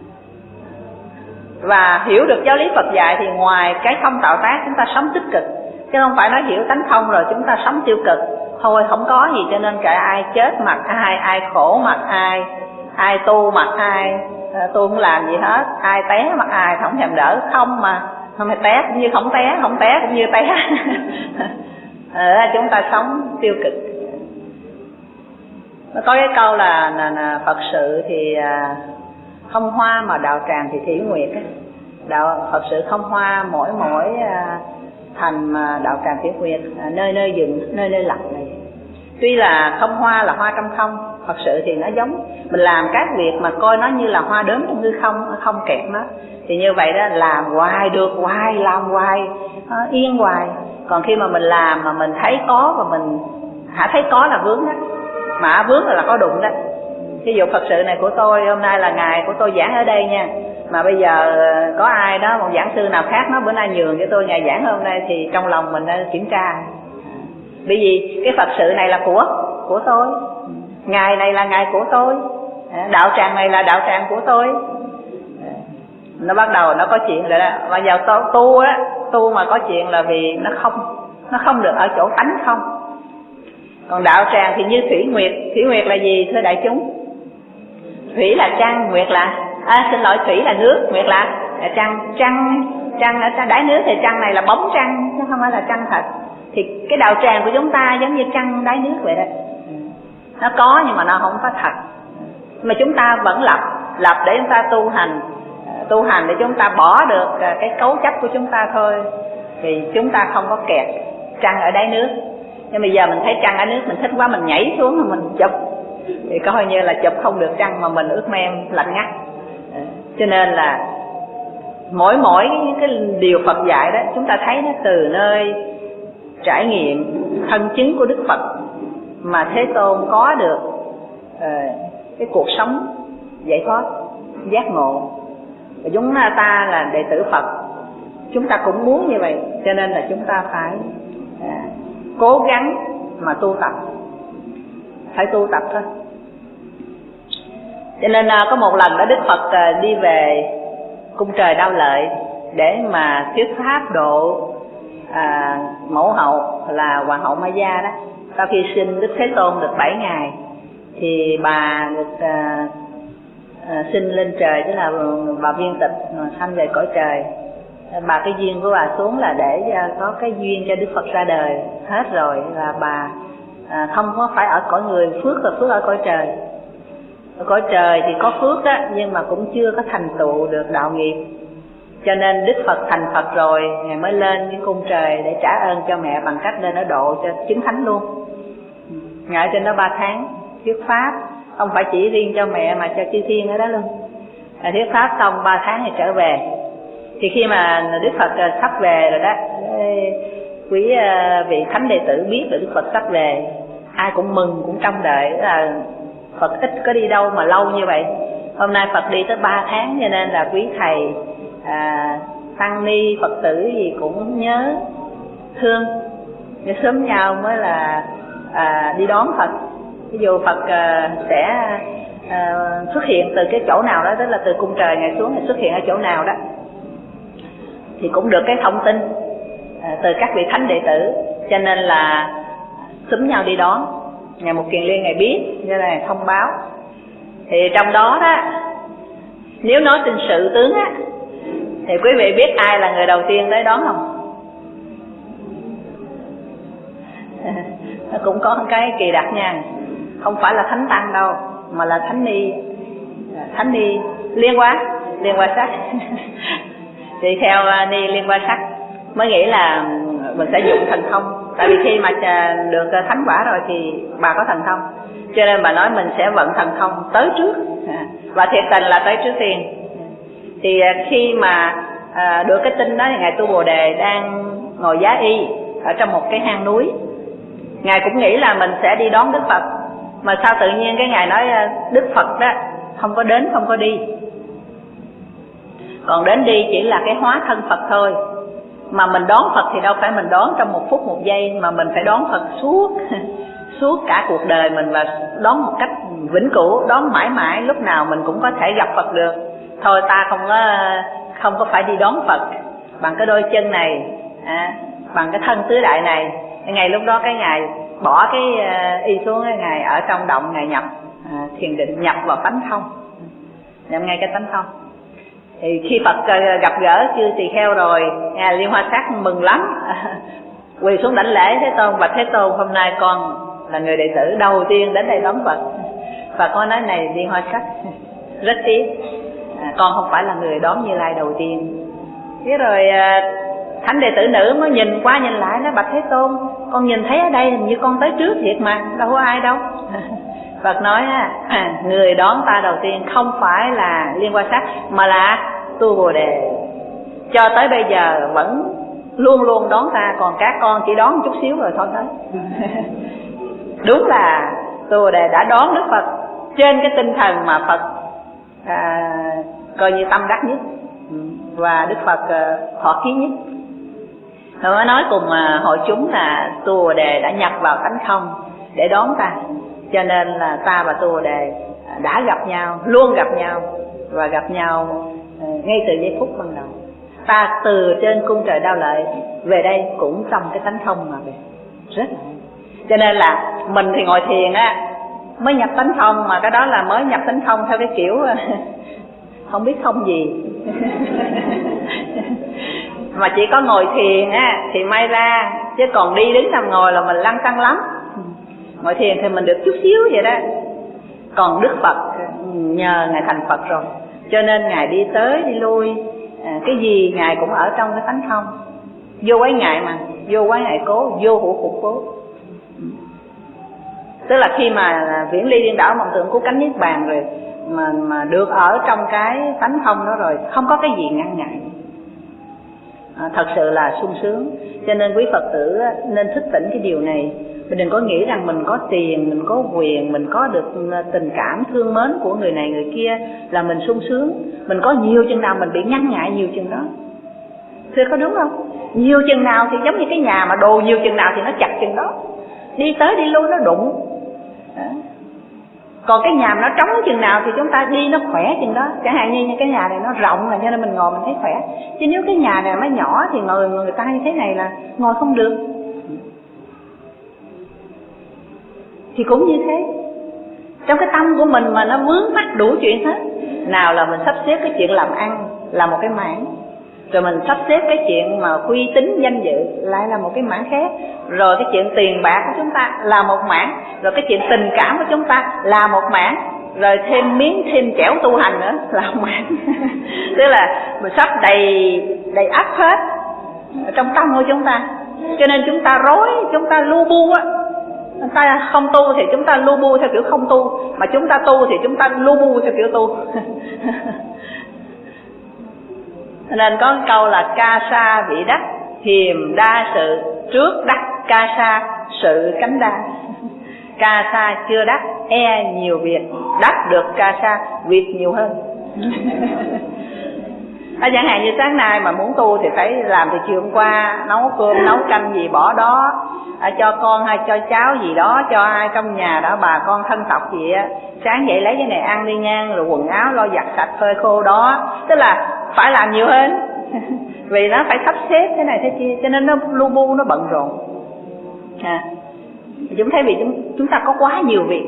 Và hiểu được giáo lý Phật dạy thì ngoài cái không tạo tác chúng ta sống tích cực, chứ không phải nói hiểu tánh không rồi chúng ta sống tiêu cực. Thôi không có gì cho nên kệ ai chết mặc ai, ai khổ mặc ai, ai tu mặc ai, tôi không làm gì hết, ai té mặc ai, không thèm đỡ. Không mà, không phải té cũng như không té, không té cũng như té. ở chúng ta sống tiêu cực. Nó có cái câu là, là, là Phật sự thì à, không hoa mà đạo tràng thì thủy nguyệt á. Đạo Phật sự không hoa mỗi mỗi à, thành mà đạo tràng thủy nguyệt, à, nơi nơi dừng nơi nơi lặng này. Tuy là không hoa là hoa trong không, Phật sự thì nó giống mình làm các việc mà coi nó như là hoa đốm trong hư không, không kẹt nó. Thì như vậy đó, làm hoài được hoài, làm hoài nó yên hoài. Còn khi mà mình làm mà mình thấy có và mình hả thấy có là vướng đó, mà vướng là, là có đụng đó. Ví dụ Phật sự này của tôi, hôm nay là ngày của tôi giảng ở đây nha, mà bây giờ có ai đó, một giảng sư nào khác nó bữa nay nhường cho tôi ngày giảng hôm nay, thì trong lòng mình đã kiểm tra. Bởi vì cái Phật sự này là của của tôi, ngày này là ngày của tôi, đạo tràng này là đạo tràng của tôi. Nó bắt đầu nó có chuyện rồi đó. Và giờ tu, tu á, tu mà có chuyện là vì nó không nó không được ở chỗ tánh không. Còn đạo tràng thì như thủy nguyệt. Thủy nguyệt là gì thưa đại chúng? Thủy là trăng, nguyệt là à, xin lỗi, thủy là nước, nguyệt là, là trăng. Trăng trăng ở đáy nước thì trăng này là bóng trăng chứ không phải là trăng thật. Thì cái đạo tràng của chúng ta giống như trăng đáy nước vậy đó. Nó có nhưng mà nó không có thật. Mà chúng ta vẫn lập lập để chúng ta tu hành, tu hành để chúng ta bỏ được cái cấu chấp của chúng ta thôi, thì chúng ta không có kẹt trăng ở đáy nước. Nhưng bây giờ mình thấy trăng ở nước mình thích quá, mình nhảy xuống mà mình chụp thì coi như là chụp không được trăng mà mình ướt mem lạnh ngắt. Cho nên là mỗi mỗi cái điều Phật dạy đó, chúng ta thấy nó từ nơi trải nghiệm thân chứng của Đức Phật mà Thế Tôn có được uh, cái cuộc sống giải thoát, giác ngộ. Và chúng ta là đệ tử Phật, chúng ta cũng muốn như vậy, cho nên là chúng ta phải uh, cố gắng mà tu tập, phải tu tập thôi. Cho nên uh, có một lần đó Đức Phật uh, đi về cung trời Đao Lợi để mà thuyết pháp độ à, mẫu hậu là Hoàng hậu Maya đó. Sau khi sinh Đức Thế Tôn được bảy ngày thì bà được à, à, sinh lên trời, tức là bà Viên Tịch sanh về cõi trời. Bà cái duyên của bà xuống là để có cái duyên cho Đức Phật ra đời hết rồi, là bà à, không có phải ở cõi người, phước là phước ở cõi trời. Ở cõi trời thì có phước đó, nhưng mà cũng chưa có thành tựu được đạo nghiệp. Cho nên Đức Phật thành Phật rồi, Ngài mới lên cái cung trời để trả ơn cho mẹ bằng cách lên ở độ cho chứng thánh luôn. Ngài ở trên đó ba tháng thuyết pháp, không phải chỉ riêng cho mẹ mà cho chư thiên ở đó luôn. À, thuyết pháp xong ba tháng thì trở về. Thì khi mà Đức Phật sắp về rồi đó, quý vị thánh đệ tử biết là Đức Phật sắp về, ai cũng mừng, cũng trông đợi là Phật ít có đi đâu mà lâu như vậy. Hôm nay Phật đi tới ba tháng, cho nên là quý thầy à, tăng ni Phật tử gì cũng nhớ thương, để sớm nhau mới là à, đi đón Phật. Ví dụ Phật à, sẽ à, xuất hiện từ cái chỗ nào đó, tức là từ cung trời Ngài xuống thì xuất hiện ở chỗ nào đó, thì cũng được cái thông tin à, từ các vị thánh đệ tử, cho nên là sớm nhau đi đón. Ngài Mục Kiền Liên Ngài biết, cho nên Ngài thông báo. Thì trong đó đó, nếu nói tin sự tướng á, thì quý vị biết ai là người đầu tiên tới đón không? Nó cũng có một cái kỳ đặc nha. Không phải là thánh tăng đâu, mà là thánh ni. Thánh ni Liên Hoa, Liên Hoa Sắc. Thì theo ni Liên Hoa Sắc mới nghĩ là mình sẽ dụng thần thông. Tại vì khi mà được thánh quả rồi thì bà có thần thông, cho nên bà nói mình sẽ vận thần thông tới trước, và thiệt tình là tới trước tiên. Thì khi mà à, được cái tin đó thì Ngài Tu Bồ Đề đang ngồi giá y ở trong một cái hang núi. Ngài cũng nghĩ là mình sẽ đi đón Đức Phật, mà sao tự nhiên cái Ngài nói Đức Phật đó không có đến, không có đi. Còn đến đi chỉ là cái hóa thân Phật thôi. Mà mình đón Phật thì đâu phải mình đón trong một phút một giây, mà mình phải đón Phật suốt suốt cả cuộc đời mình, và đón một cách vĩnh cửu, đón mãi mãi, lúc nào mình cũng có thể gặp Phật được. Thôi ta không có không có phải đi đón Phật bằng cái đôi chân này, à, bằng cái thân tứ đại này. Ngày lúc đó cái Ngài bỏ cái uh, y xuống, cái Ngài ở trong động, Ngài nhập à, thiền định, nhập vào tánh thông, nhập ngay cái tánh thông. Thì khi Phật uh, gặp gỡ chư tỳ kheo rồi, Ngài Liên Hoa Sắc mừng lắm. quỳ xuống đảnh lễ Thế Tôn. Bạch Thế Tôn, hôm nay con là người đệ tử đầu tiên đến đây đón Phật. Và con nói này Liên Hoa Sắc, rất tiếc à, con không phải là người đón Như Lai đầu tiên. Thế rồi à, thánh đệ tử nữ mới nhìn qua nhìn lại nói: Bạch Thế Tôn, con nhìn thấy ở đây như con tới trước việc mà, đâu có ai đâu. Phật nói à, người đón ta đầu tiên không phải là Liên Hoa Sắc, mà là Tu Bồ Đề. Cho tới bây giờ vẫn luôn luôn đón ta, còn các con chỉ đón một chút xíu rồi thôi tới. Đúng là Tu Bồ Đề đã đón Đức Phật trên cái tinh thần mà Phật à, coi như tâm đắc nhất, và Đức Phật à, thọ ký nhất. Rồi mới nói cùng à, hội chúng là Tu Bồ Đề đã nhập vào tánh không để đón ta, cho nên là ta và Tu Bồ Đề đã gặp nhau, luôn gặp nhau, và gặp nhau à, ngay từ giây phút ban đầu. Ta từ trên cung trời Đao Lợi về đây cũng trong cái tánh không mà về, rất là hay. Cho nên là mình thì ngồi thiền á mới nhập tánh không, mà cái đó là mới nhập tánh không theo cái kiểu không biết không gì. Mà chỉ có ngồi thiền á thì may ra, chứ còn đi đứng nằm ngồi là mình lăn xăng lắm. Ngồi thiền thì mình được chút xíu vậy đó. Còn Đức Phật nhờ Ngài thành Phật rồi, cho nên Ngài đi tới đi lui, à, cái gì Ngài cũng ở trong cái tánh không. Vô quái ngại mà, vô quái ngại cố, vô hữu phục cố. Tức là khi mà viễn ly điên đảo mộng tưởng cứu cánh niết bàn rồi, mà mà được ở trong cái tánh không đó rồi, không có cái gì ngăn ngại, à, thật sự là sung sướng. Cho nên quý Phật tử nên thức tỉnh cái điều này. Mình đừng có nghĩ rằng mình có tiền, mình có quyền, mình có được tình cảm thương mến của người này người kia là mình sung sướng. Mình có nhiều chừng nào mình bị ngăn ngại nhiều chừng đó. Thưa có đúng không? Nhiều chừng nào thì giống như cái nhà mà đồ nhiều chừng nào thì nó chặt chừng đó, đi tới đi lui nó đụng. Đó. Còn cái nhà nó trống chừng nào thì chúng ta đi nó khỏe chừng đó. Chẳng hạn như cái nhà này nó rộng là cho nên mình ngồi mình thấy khỏe. Chứ nếu cái nhà này nó nhỏ thì ngồi người ta như thế này là ngồi không được. Thì cũng như thế, trong cái tâm của mình mà nó vướng mắc đủ chuyện hết. Nào là mình sắp xếp cái chuyện làm ăn là một cái mảng, rồi mình sắp xếp cái chuyện mà uy tín danh dự lại là một cái mảng khác, rồi cái chuyện tiền bạc của chúng ta là một mảng, rồi cái chuyện tình cảm của chúng ta là một mảng, rồi thêm miếng thêm chẻo tu hành nữa là một mảng. Tức là mình sắp đầy đầy ắp hết trong tâm của chúng ta, cho nên chúng ta rối, chúng ta lu bu á. Chúng ta không tu thì chúng ta lu bu theo kiểu không tu, mà chúng ta tu thì chúng ta lu bu theo kiểu tu. Nên có cái câu là ca sa vị đắc, hiềm đa sự, trước đắc ca sa, sự cánh đa. Ca sa chưa đắc, e nhiều việc, đắc được ca sa, việc nhiều hơn. À, chẳng hạn như sáng nay mà muốn tu thì phải làm từ chiều hôm qua, nấu cơm nấu canh gì bỏ đó, à, cho con hay cho cháu gì đó, cho ai trong nhà đó, bà con thân tộc gì á, sáng dậy lấy cái này ăn đi nha, rồi quần áo lo giặt sạch phơi khô đó. Tức là phải làm nhiều hơn. Vì nó phải sắp xếp thế này thế kia, cho nên nó lu bu, nó bận rộn. À, chúng thấy vì chúng, chúng ta có quá nhiều việc.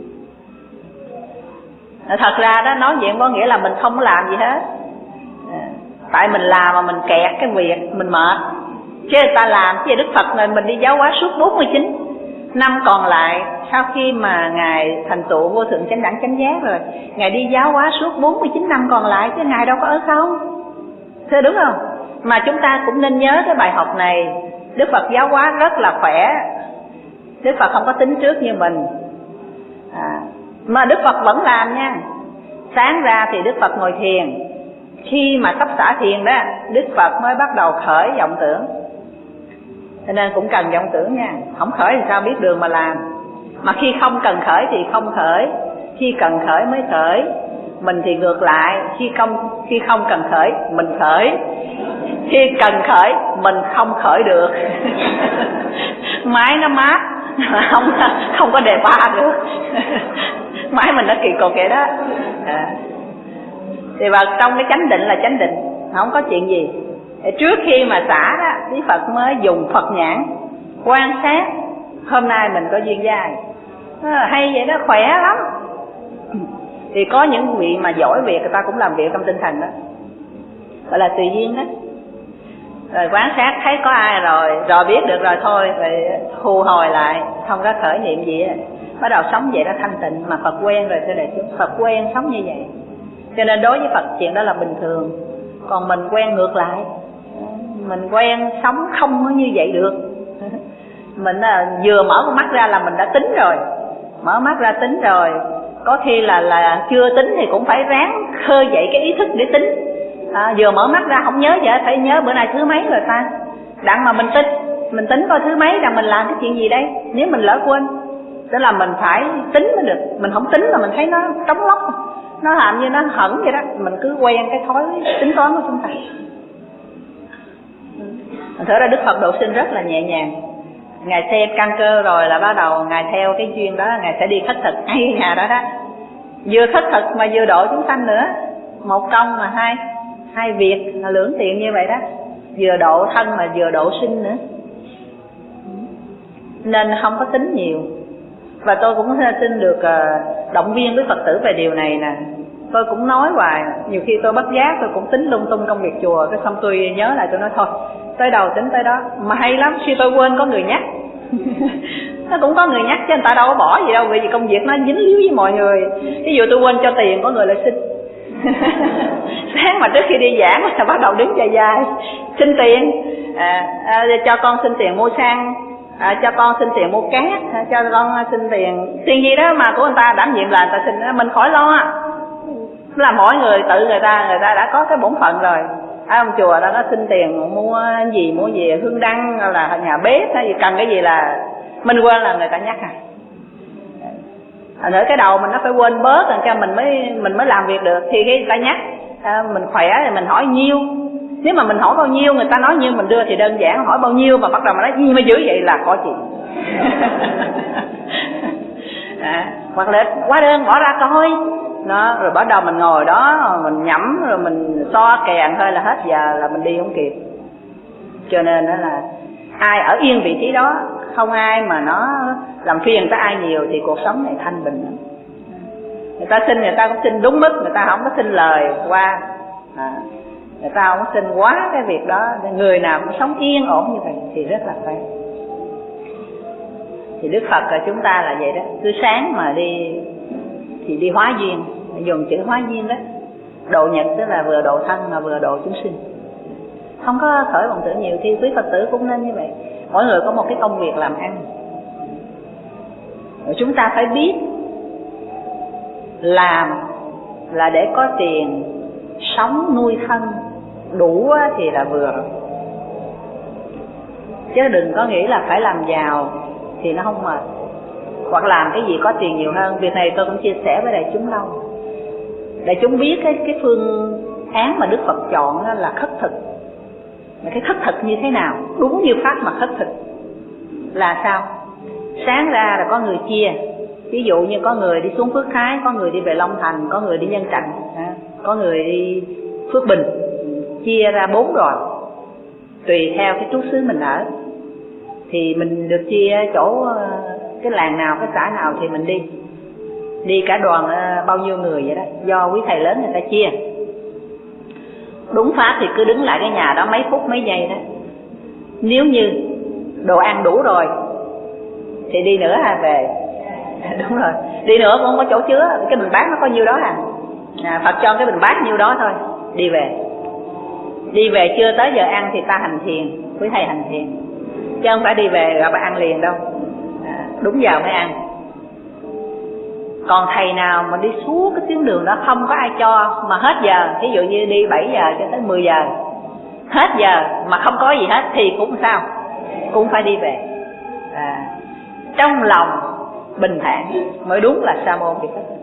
À, thật ra đó nói vậy có nghĩa là mình không có làm gì hết. À, tại mình làm mà mình kẹt cái việc, mình mệt. Chứ người ta làm, chứ Đức Phật này mình đi giáo hóa suốt bốn mươi chín năm còn lại. Sau khi mà Ngài thành tựu vô thượng chánh đẳng chánh giác rồi, Ngài đi giáo hóa suốt bốn mươi chín năm còn lại, chứ Ngài đâu có ở không. Thưa đúng không? Mà chúng ta cũng nên nhớ cái bài học này. Đức Phật giáo hóa rất là khỏe. Đức Phật không có tính trước như mình, à, mà Đức Phật vẫn làm nha. Sáng ra thì Đức Phật ngồi thiền. Khi mà sắp xả thiền đó, Đức Phật mới bắt đầu khởi vọng tưởng. Cho nên cũng cần vọng tưởng nha. Không khởi thì sao biết đường mà làm. Mà khi không cần khởi thì không khởi, khi cần khởi mới khởi. Mình thì ngược lại, khi không khi không cần khởi mình khởi, khi cần khởi mình không khởi được. Máy nó mát, không không có đề ba được. Máy mình nó kỳ cục vậy đó. À. Thì vào trong cái chánh định là chánh định, không có chuyện gì. Trước khi mà xả đó, Đức Phật mới dùng Phật nhãn quan sát. Hôm nay mình có duyên với ai, à, hay vậy đó, khỏe lắm. Thì có những vị mà giỏi việc, người ta cũng làm việc trong tinh thần đó, gọi là tùy duyên đó. Rồi quán sát thấy có ai rồi, rồi biết được rồi thôi, rồi thu hồi lại, không có khởi niệm gì hết. Bắt đầu sống vậy đó thanh tịnh, mà Phật quen rồi thưa đại chúng, Phật quen sống như vậy. Cho nên đối với Phật chuyện đó là bình thường. Còn mình quen ngược lại, mình quen sống không có như vậy được. Mình là vừa mở con mắt ra là mình đã tính rồi, mở mắt ra tính rồi. Có khi là là chưa tính thì cũng phải ráng khơi dậy cái ý thức để tính. À, vừa mở mắt ra không nhớ vậy, phải nhớ bữa nay thứ mấy rồi ta, đặng mà mình tính, mình tính coi thứ mấy rằng mình làm cái chuyện gì đây. Nếu mình lỡ quên, tức là mình phải tính mới được. Mình không tính là mình thấy nó trống lóc, nó làm như nó hẳn vậy đó. Mình cứ quen cái thói tính toán của chúng ta. Thật ra Đức Phật độ sinh rất là nhẹ nhàng. Ngài xem căn cơ rồi là bắt đầu Ngài theo cái duyên đó, Ngài sẽ đi khất thực ngay nhà đó đó. Vừa khất thực mà vừa độ chúng sanh nữa. Một công mà hai Hai việc là lưỡng tiện như vậy đó. Vừa độ thân mà vừa độ sinh nữa. Nên không có tính nhiều. Và tôi cũng xin được động viên với Phật tử về điều này nè. Tôi cũng nói hoài, nhiều khi tôi bất giác tôi cũng tính lung tung công việc chùa. Cái xong tôi nhớ lại tôi nói thôi, tới đầu tính tới đó. Mà hay lắm, khi tôi quên có người nhắc. Nó cũng có người nhắc chứ người ta đâu có bỏ gì đâu. Bởi vì công việc nó dính líu với mọi người. Ví dụ tôi quên cho tiền, có người lại xin. Sáng mà trước khi đi giảng là bắt đầu đứng dài dài xin tiền, à, à, cho con xin tiền mua xăng, à, cho con xin tiền mua cát, à, cho con xin tiền tiền gì đó mà của người ta đảm nhiệm là người ta xin, mình khỏi lo. Là mỗi người tự người ta người ta đã có cái bổn phận rồi. À, ông chùa đó nó xin tiền mua gì mua gì hương đăng hay là nhà bếp hay gì, cần cái gì là mình quên là người ta nhắc à. Thành thử cái đầu mình nó phải quên bớt rồi cho mình mới mình mới làm việc được. Thì khi người ta nhắc à, mình khỏe thì mình hỏi nhiêu. Nếu mà mình hỏi bao nhiêu người ta nói nhiêu mình đưa thì đơn giản, hỏi bao nhiêu mà bắt đầu mà nói gì mà dữ vậy là có chuyện. À, hoặc là quá đơn bỏ ra coi nó, rồi bắt đầu mình ngồi đó mình nhẩm rồi mình so kèn thôi là hết giờ là mình đi không kịp. Cho nên đó là ai ở yên vị trí đó, không ai mà nó làm phiền tới ai nhiều thì cuộc sống này thanh bình lắm. Người ta xin người ta cũng xin đúng mức, người ta không có xin lời qua, à, người ta không có xin quá cái việc đó. Người nào cũng sống yên ổn như vậy thì rất là khỏe. Thì Đức Phật là chúng ta là vậy đó, cứ sáng mà đi thì đi hóa duyên, dùng chữ hóa duyên đó. Độ nhật tức là vừa độ thân mà vừa độ chúng sinh, không có khởi vọng tưởng nhiều. Thì quý Phật tử cũng nên như vậy. Mỗi người có một cái công việc làm ăn, rồi chúng ta phải biết làm là để có tiền sống nuôi thân, đủ thì là vừa rồi. Chứ đừng có nghĩ là phải làm giàu thì nó không mệt, hoặc làm cái gì có tiền nhiều hơn. Việc này tôi cũng chia sẻ với đại chúng lâu, để chúng biết cái, cái phương án mà Đức Phật chọn đó là khất thực. Mà cái khất thực như thế nào, đúng như pháp mà khất thực là sao? Sáng ra là có người chia. Ví dụ như có người đi xuống Phước Thái, có người đi về Long Thành, có người đi Nhân Trạch, có người đi Phước Bình. Chia ra bốn đoàn, tùy theo cái trú xứ mình ở. Thì mình được chia chỗ cái làng nào, cái xã nào thì mình đi. Đi cả đoàn bao nhiêu người vậy đó, do quý thầy lớn người ta chia. Đúng pháp thì cứ đứng lại cái nhà đó mấy phút mấy giây đó. Nếu như đồ ăn đủ rồi thì đi nữa ha về. Đúng rồi, đi nữa cũng không có chỗ chứa, cái bình bát nó có nhiêu đó à, à Phật cho cái bình bát nhiêu đó thôi, đi về. Đi về chưa tới giờ ăn thì ta hành thiền, quý thầy hành thiền, chứ không phải đi về gặp ăn liền đâu, à, đúng giờ mới ăn. Còn thầy nào mà đi suốt cái tuyến đường đó không có ai cho, mà hết giờ, ví dụ như đi bảy giờ cho tới mười giờ, hết giờ mà không có gì hết thì cũng sao, cũng phải đi về. À, trong lòng bình thản mới đúng là sa môn thì khất thực.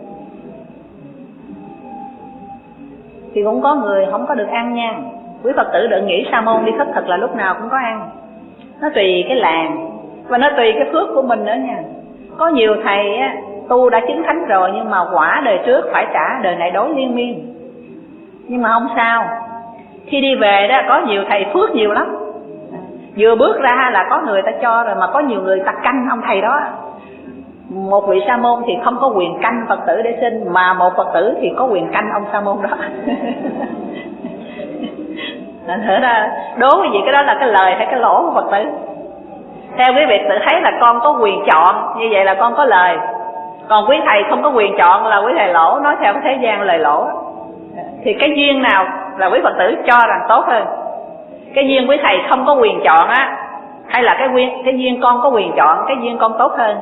Thì cũng có người không có được ăn nha. Quý Phật tử đừng nghĩ sa môn đi khất thực là lúc nào cũng có ăn. Nó tùy cái làng và nó tùy cái phước của mình nữa nha. Có nhiều thầy á, tu đã chứng thánh rồi nhưng mà quả đời trước phải trả, đời này đối liên miên. Nhưng mà không sao, khi đi về đó có nhiều thầy phước nhiều lắm. Vừa bước ra là có người ta cho rồi, mà có nhiều người ta canh ông thầy đó. Một vị sa môn thì không có quyền canh Phật tử để xin, mà một Phật tử thì có quyền canh ông sa môn đó. Thử ra đố quý vị cái đó là cái lời hay cái lỗ của Phật tử. Theo quý vị tự thấy là con có quyền chọn, như vậy là con có lời. Còn quý thầy không có quyền chọn là quý thầy lỗ, nói theo cái thế gian lời lỗ. Thì cái duyên nào là quý Phật tử cho rằng tốt hơn? Cái duyên quý thầy không có quyền chọn á, hay là cái duyên, cái duyên con có quyền chọn, cái duyên con tốt hơn?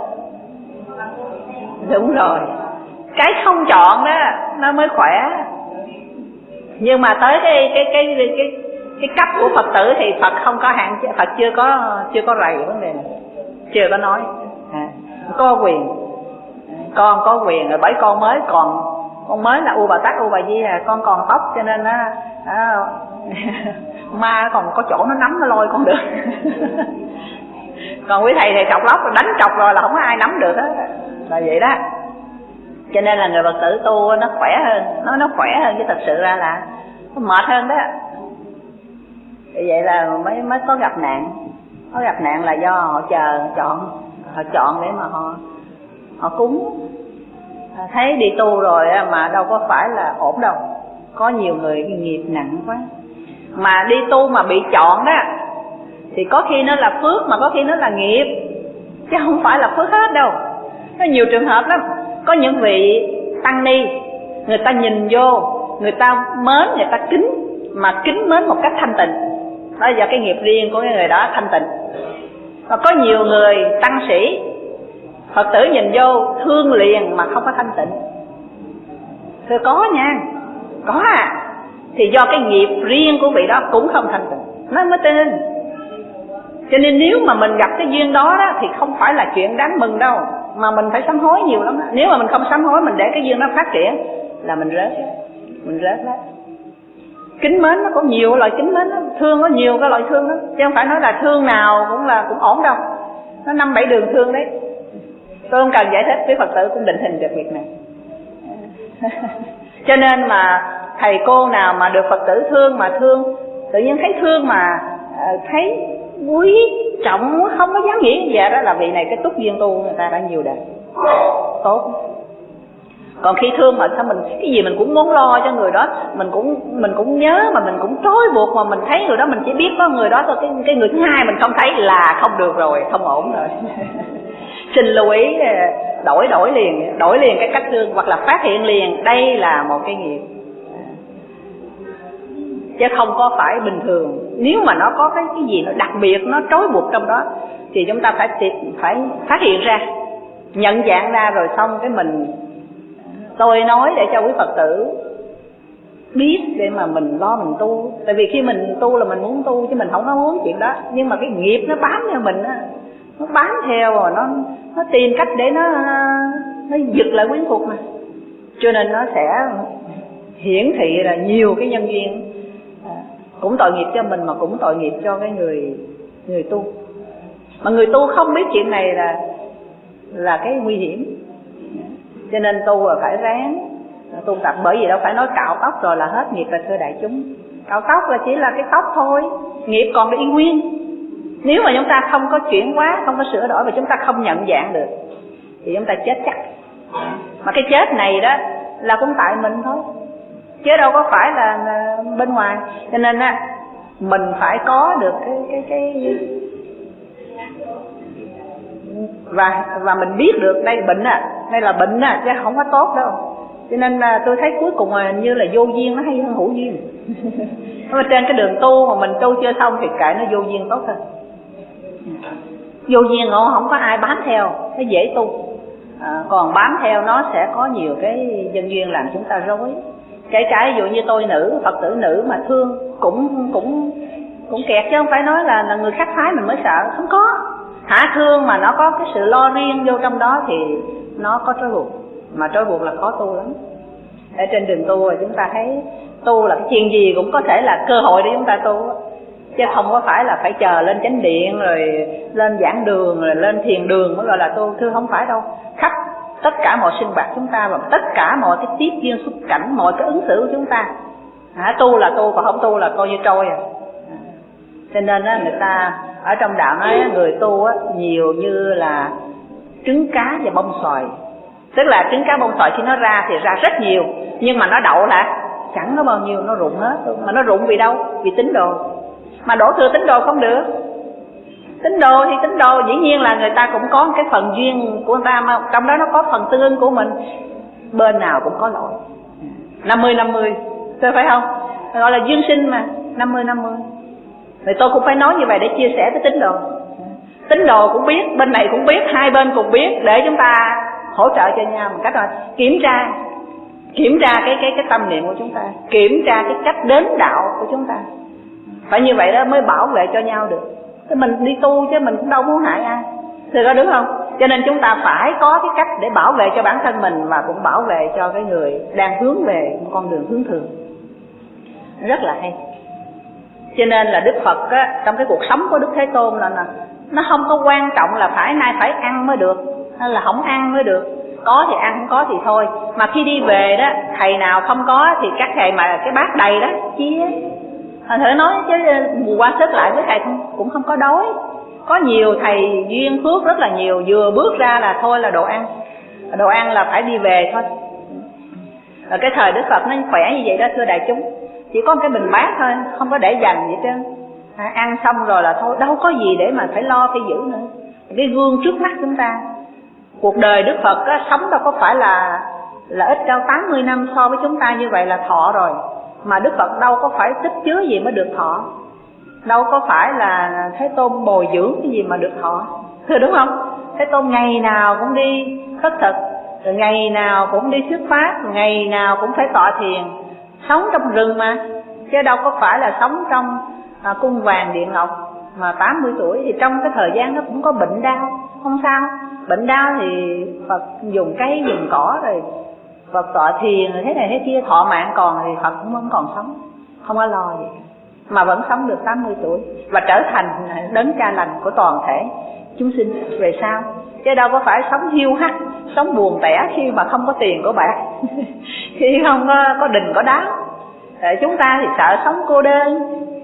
Đúng rồi, cái không chọn đó nó mới khỏe. Nhưng mà tới cái cái cái cái cái, cái cấp của Phật tử thì Phật không có hạn, Phật chưa có chưa có rầy vấn đề này, chưa có nói à, có quyền, con có quyền rồi, bởi con mới còn con mới là U Bà Tát U Bà Di à, con còn tóc cho nên á à, ma còn có chỗ nó nắm nó lôi con được. Còn quý thầy thì chọc lóc rồi, đánh chọc rồi là không có ai nắm được hết, là vậy đó. Cho nên là người Phật tử tu nó khỏe hơn, nó nó khỏe hơn chứ thật sự ra là nó mệt hơn đó. Vì vậy là mới mới có gặp nạn. Có gặp nạn là do họ chờ chọn, họ chọn để mà họ họ cúng. Thấy đi tu rồi mà đâu có phải là ổn đâu. Có nhiều người cái nghiệp nặng quá. Mà đi tu mà bị chọn đó thì có khi nó là phước mà có khi nó là nghiệp, chứ không phải là phước hết đâu. Có nhiều trường hợp lắm. Có những vị tăng ni, người ta nhìn vô, người ta mến, người ta kính, mà kính mến một cách thanh tịnh. Đó là do cái nghiệp riêng của cái người đó thanh tịnh. Và có nhiều người tăng sĩ, Phật tử nhìn vô thương liền mà không có thanh tịnh. Thưa có nha, có à. Thì do cái nghiệp riêng của vị đó cũng không thanh tịnh, nó mới tin. Cho nên nếu mà mình gặp cái duyên đó, đó thì không phải là chuyện đáng mừng đâu, mà mình phải sám hối nhiều lắm đó. Nếu mà mình không sám hối, mình để cái duyên đó phát triển là mình rớt, mình rớt đó. Kính mến nó có nhiều loại kính mến đó, thương có nhiều cái loại thương đó, chứ không phải nói là thương nào cũng là cũng ổn đâu. Nó năm bảy đường thương đấy. Tôi không cần giải thích, quý Phật tử cũng định hình được việc này. Cho nên mà thầy cô nào mà được Phật tử thương mà thương, tự nhiên thấy thương mà thấy quý trọng, không có dám nghĩ gì đó, là vị này cái túc duyên tu người ta đã nhiều đời tốt. Còn khi thương mà sao mình cái gì mình cũng muốn lo cho người đó, mình cũng mình cũng nhớ mà mình cũng trói buộc, mà mình thấy người đó mình chỉ biết có người đó thôi, cái cái người thứ hai mình không thấy là không được rồi, không ổn rồi. Xin lưu ý đổi đổi liền, đổi liền cái cách thương, hoặc là phát hiện liền đây là một cái nghiệp, chứ không có phải bình thường. Nếu mà nó có cái cái gì nó đặc biệt, nó trói buộc trong đó thì chúng ta phải phải phát hiện ra, nhận dạng ra, rồi xong cái mình tôi nói để cho quý Phật tử biết để mà mình lo mình tu. Tại vì khi mình tu là mình muốn tu chứ mình không có muốn chuyện đó, nhưng mà cái nghiệp nó bám theo mình á, nó bám theo rồi nó nó tìm cách để nó nó giật lại quyến thuộc mà, cho nên nó sẽ hiển thị là nhiều cái nhân duyên, cũng tội nghiệp cho mình mà cũng tội nghiệp cho cái người người tu. Mà người tu không biết chuyện này là là cái nguy hiểm, cho nên tu là phải ráng tu tập. Bởi vì đâu phải nói cạo tóc rồi là hết nghiệp, là thưa đại chúng. Cạo tóc là chỉ là cái tóc thôi, nghiệp còn y nguyên. Nếu mà chúng ta không có chuyển hóa, không có sửa đổi và chúng ta không nhận dạng được thì chúng ta chết chắc. Mà cái chết này đó là cũng tại mình thôi, chứ đâu có phải là, là bên ngoài. Cho nên á mình phải có được cái cái cái và và mình biết được đây là bệnh à, đây là bệnh à, chứ không có tốt đâu. Cho nên là tôi thấy cuối cùng là như là vô duyên nó hay hơn hữu duyên. Mà trên cái đường tu mà mình tu chưa xong thì kệ nó, vô duyên tốt hơn. Vô duyên ngộ không có ai bám theo, nó dễ tu. À, còn bám theo nó sẽ có nhiều cái nhân duyên làm chúng ta rối. Kể cả ví dụ như tôi nữ, Phật tử nữ mà thương cũng cũng cũng kẹt, chứ không phải nói là, là người khác phái mình mới sợ, không có. Hả, thương mà nó có cái sự lo riêng vô trong đó thì nó có trói buộc, mà trói buộc là khó tu lắm. Ở trên đường tu rồi chúng ta thấy tu là cái chuyện gì cũng có thể là cơ hội để chúng ta tu, chứ không có phải là phải chờ lên chánh điện rồi lên giảng đường rồi lên thiền đường mới gọi là tu. Thưa không phải đâu, khắp tất cả mọi sinh hoạt chúng ta và tất cả mọi cái tiếp duyên xuất cảnh, mọi cái ứng xử của chúng ta, hả, tu là tu, còn không tu là coi như trôi à. Cho nên á, người ta ở trong đạo nói người tu á, nhiều như là trứng cá và bông xoài. Tức là trứng cá bông xoài khi nó ra thì ra rất nhiều, nhưng mà nó đậu là chẳng có bao nhiêu nó rụng hết. Mà nó rụng vì đâu? Vì tín đồ. Mà đổ thừa tín đồ không được. Tín đồ thì tín đồ, dĩ nhiên là người ta cũng có cái phần duyên của người ta, mà trong đó nó có phần tương ưng của mình. Bên nào cũng có lỗi. Năm mươi năm mươi, phải không? Gọi là duyên sinh mà, năm mươi năm mươi. Rồi tôi cũng phải nói như vậy để chia sẻ với tín đồ. Tín đồ cũng biết, bên này cũng biết, hai bên cùng biết, để chúng ta hỗ trợ cho nhau một cách là kiểm tra, kiểm tra cái cái cái tâm niệm của chúng ta, kiểm tra cái cách đến đạo của chúng ta. Phải như vậy đó mới bảo vệ cho nhau được. Thế mình đi tu chứ mình cũng đâu muốn hại ai, thì có đúng không? Cho nên chúng ta phải có cái cách để bảo vệ cho bản thân mình và cũng bảo vệ cho cái người đang hướng về một con đường hướng thượng. Rất là hay. Cho nên là Đức Phật á, trong cái cuộc sống của Đức Thế Tôn là, là nó không có quan trọng là phải nay phải ăn mới được, hay là không ăn mới được. Có thì ăn, không có thì thôi. Mà khi đi về đó, thầy nào không có thì các thầy mà cái bát đầy đó chia. Thành thử nói chứ mùa qua xếp lại với thầy không, cũng không có đói. Có nhiều thầy duyên phước rất là nhiều, vừa bước ra là thôi là đồ ăn. Đồ ăn là phải đi về thôi. Ở cái thời Đức Phật nó khỏe như vậy đó thưa đại chúng. Chỉ có một cái bình bát thôi, không có để dành vậy trơn. À, ăn xong rồi là thôi, đâu có gì để mà phải lo phải giữ nữa. Cái gương trước mắt chúng ta. Cuộc đời Đức Phật á, sống đâu có phải là là ít đâu, tám mươi năm so với chúng ta như vậy là thọ rồi. Mà Đức Phật đâu có phải tích chứa gì mới được thọ. Đâu có phải là Thế Tôn bồi dưỡng cái gì mà được thọ. Thưa đúng không? Thế Tôn ngày nào cũng đi khất thực, rồi ngày nào cũng đi thuyết pháp, ngày nào cũng phải tọa thiền. Sống trong rừng mà, chứ đâu có phải là sống trong à, cung vàng điện ngọc. Mà tám mươi tuổi thì trong cái thời gian nó cũng có bệnh đau, không sao. Bệnh đau thì Phật dùng cây dùng cỏ rồi Phật tọa thiền rồi thế này thế kia, thọ mạng còn thì Phật cũng vẫn còn sống, không có lo gì mà vẫn sống được tám mươi tuổi và trở thành đấng cha lành của toàn thể chúng sinh về sau. Chứ đâu có phải sống hiu hắt, sống buồn tẻ khi mà không có tiền của bạc khi không có, có đình có đáo. Để chúng ta thì sợ sống cô đơn,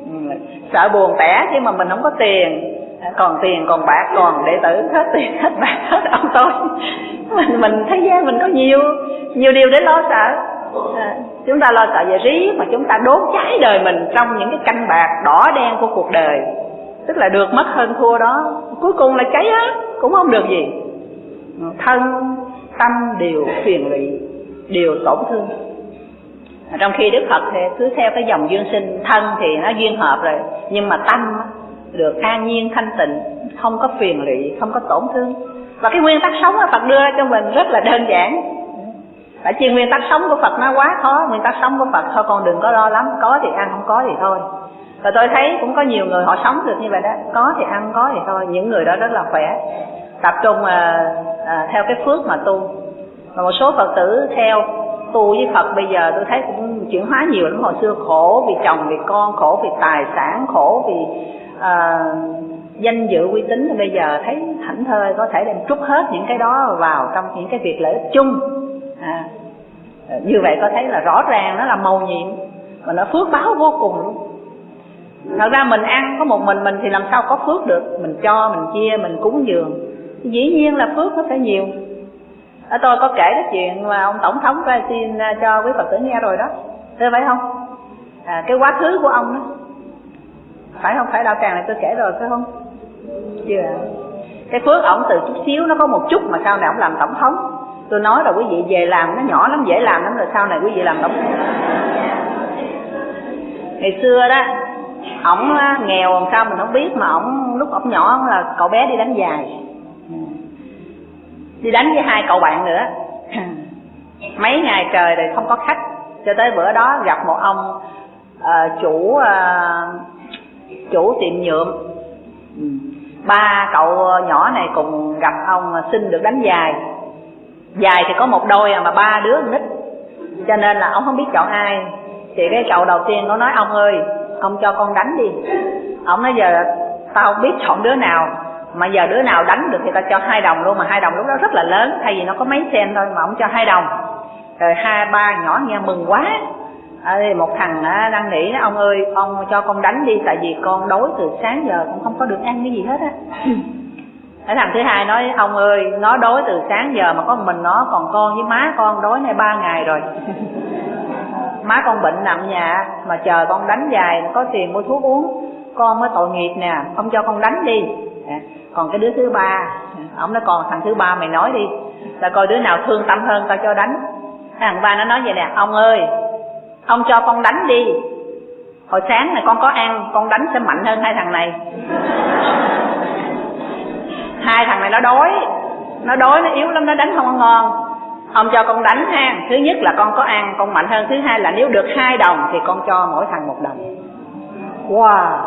sợ buồn tẻ khi mà mình không có tiền, còn tiền còn bạc còn đệ tử hết tiền hết bạc hết ông tôi. Mình mình thấy gian mình có nhiều nhiều điều để lo sợ. À, chúng ta lo sợ về riết mà chúng ta đốt cháy đời mình trong những cái canh bạc đỏ đen của cuộc đời, tức là được mất hơn thua đó, cuối cùng là cháy hết cũng không được gì. Thân tâm đều phiền lụy, đều tổn thương. Trong khi Đức Phật thì cứ theo cái dòng duyên sinh, thân thì nó duyên hợp rồi, nhưng mà tâm được an nhiên thanh tịnh, không có phiền lụy, không có tổn thương. Và cái nguyên tắc sống của Phật đưa ra cho mình rất là đơn giản. Tại vì nguyên tắc sống của Phật nó quá khó. Nguyên tắc sống của Phật thôi con đừng có lo lắm, có thì ăn, không có thì thôi. Và tôi thấy cũng có nhiều người họ sống được như vậy đó, có thì ăn, có thì thôi. Những người đó rất là khỏe, tập trung à, à, theo cái phước mà tu. Và một số Phật tử theo tu với Phật bây giờ tôi thấy cũng chuyển hóa nhiều lắm. Hồi xưa khổ vì chồng, vì con, khổ vì tài sản, khổ vì à, danh dự uy tín, thì bây giờ thấy thảnh thơi có thể đem trút hết những cái đó vào trong những cái việc lợi ích chung. À, như vậy có thấy là rõ ràng nó là mầu nhiệm mà nó phước báo vô cùng luôn. Thật ra mình ăn có một mình mình thì làm sao có phước được. Mình cho, mình chia, mình cúng dường, dĩ nhiên là phước nó phải nhiều. Ở tôi có kể cái chuyện mà ông Tổng thống ra xin cho quý Phật tử nghe rồi đó, thưa phải không? À, cái quá khứ của ông đó, phải không? Phải đạo tràng này tôi kể rồi phải không? Chưa. Cái phước ổng từ chút xíu nó có một chút mà sau này ổng làm tổng thống. Tôi nói rồi quý vị về làm nó nhỏ lắm, dễ làm lắm, rồi sau này quý vị làm tổng thống. Ngày xưa đó ổng nghèo làm sao mình không biết, mà ổng lúc ổng nhỏ là cậu bé đi đánh giày, đi đánh với hai cậu bạn nữa. Mấy ngày trời rồi không có khách, cho tới bữa đó gặp một ông uh, chủ uh, chủ tiệm nhuộm. Ba cậu nhỏ này cùng gặp ông xin được đánh giày. Giày thì có một đôi mà ba đứa nít, cho nên là ông không biết chọn ai. Thì cái cậu đầu tiên nó nói ông ơi, ông cho con đánh đi. Ông nói giờ tao không biết chọn đứa nào, mà giờ đứa nào đánh được thì tao cho hai đồng luôn. Mà hai đồng lúc đó rất là lớn, thay vì nó có mấy sen thôi mà ông cho hai đồng. Rồi hai ba nhỏ nghe mừng quá. À, một thằng đang nghĩ ông ơi ông cho con đánh đi, tại vì con đói từ sáng giờ cũng không có được ăn cái gì hết á. Cái thằng thứ hai nói ông ơi nó đói từ sáng giờ mà có mình nó, còn con với má con đói này ba ngày rồi. má con bệnh nằm nhà mà chờ con đánh dài có tiền mua thuốc uống, con mới tội nghiệp nè, không cho con đánh đi. À, còn cái đứa thứ ba, ông nói còn thằng thứ ba mày nói đi, ta coi đứa nào thương tâm hơn tao cho đánh. Thằng ba nó nói vậy nè, ông ơi, ông cho con đánh đi, hồi sáng này con có ăn, con đánh sẽ mạnh hơn hai thằng này. Hai thằng này nó đói, nó đói nó yếu lắm, nó đánh không có ngon. Ông cho con đánh ha, thứ nhất là con có ăn, con mạnh hơn. Thứ hai là nếu được hai đồng thì con cho mỗi thằng một đồng. Wow.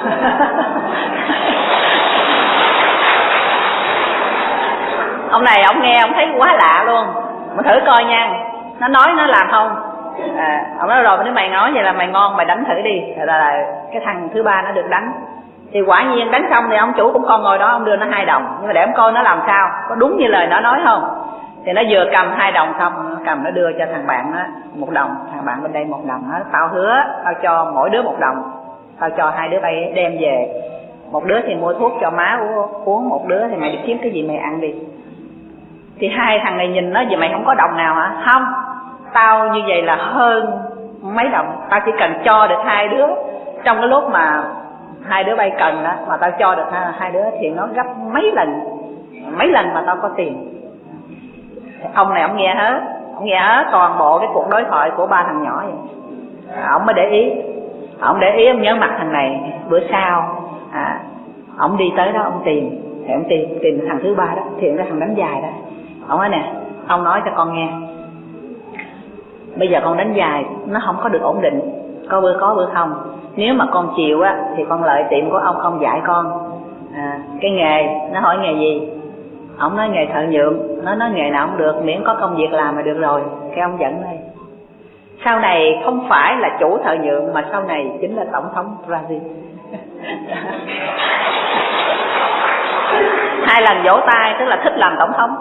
Ông này ông nghe ông thấy quá lạ luôn, mà thử coi nha, nó nói nó làm không. À, ông nói rồi nếu mày nói vậy là mày ngon, mày đánh thử đi. Rồi là cái thằng thứ ba nó được đánh. Thì quả nhiên đánh xong thì ông chủ cũng còn ngồi đó, ông đưa nó hai đồng. Nhưng mà để ông coi nó làm sao, có đúng như lời nó nói không. Thì nó vừa cầm hai đồng xong, nó cầm nó đưa cho thằng bạn nó một đồng. Thằng bạn bên đây một đồng. Nó tao hứa tao cho mỗi đứa một đồng, tao cho hai đứa bay đem về. Một đứa thì mua thuốc cho má uống, một đứa thì mày đi kiếm cái gì mày ăn đi. Thì hai thằng này nhìn nó, vậy mày không có đồng nào hả? Không, tao như vậy là hơn mấy đồng, tao chỉ cần cho được hai đứa trong cái lúc mà hai đứa bay cần đó, mà tao cho được hai đứa thì nó gấp mấy lần, mấy lần mà tao có tiền. Ông này ông nghe hết, ông nghe hết toàn bộ cái cuộc đối thoại của ba thằng nhỏ vậy. Ông mới để ý, ông để ý ông nhớ mặt thằng này. Bữa sau à, ông đi tới đó ông tìm, thì ông tìm tìm thằng thứ ba đó, thì cái thằng đánh dài đó. Ông nói nè, ông nói cho con nghe, bây giờ con đánh dài nó không có được ổn định, có bữa có bữa không. Nếu mà con chịu á thì con lợi tiệm của ông không dạy con à, cái nghề. Nó hỏi nghề gì, ông nói nghề thợ nhượng. Nó nói nghề nào cũng được, miễn có công việc làm là được rồi. Cái ông dẫn đây, sau này không phải là chủ thợ nhượng mà sau này chính là tổng thống Brazil. Hai lần vỗ tay tức là thích làm tổng thống.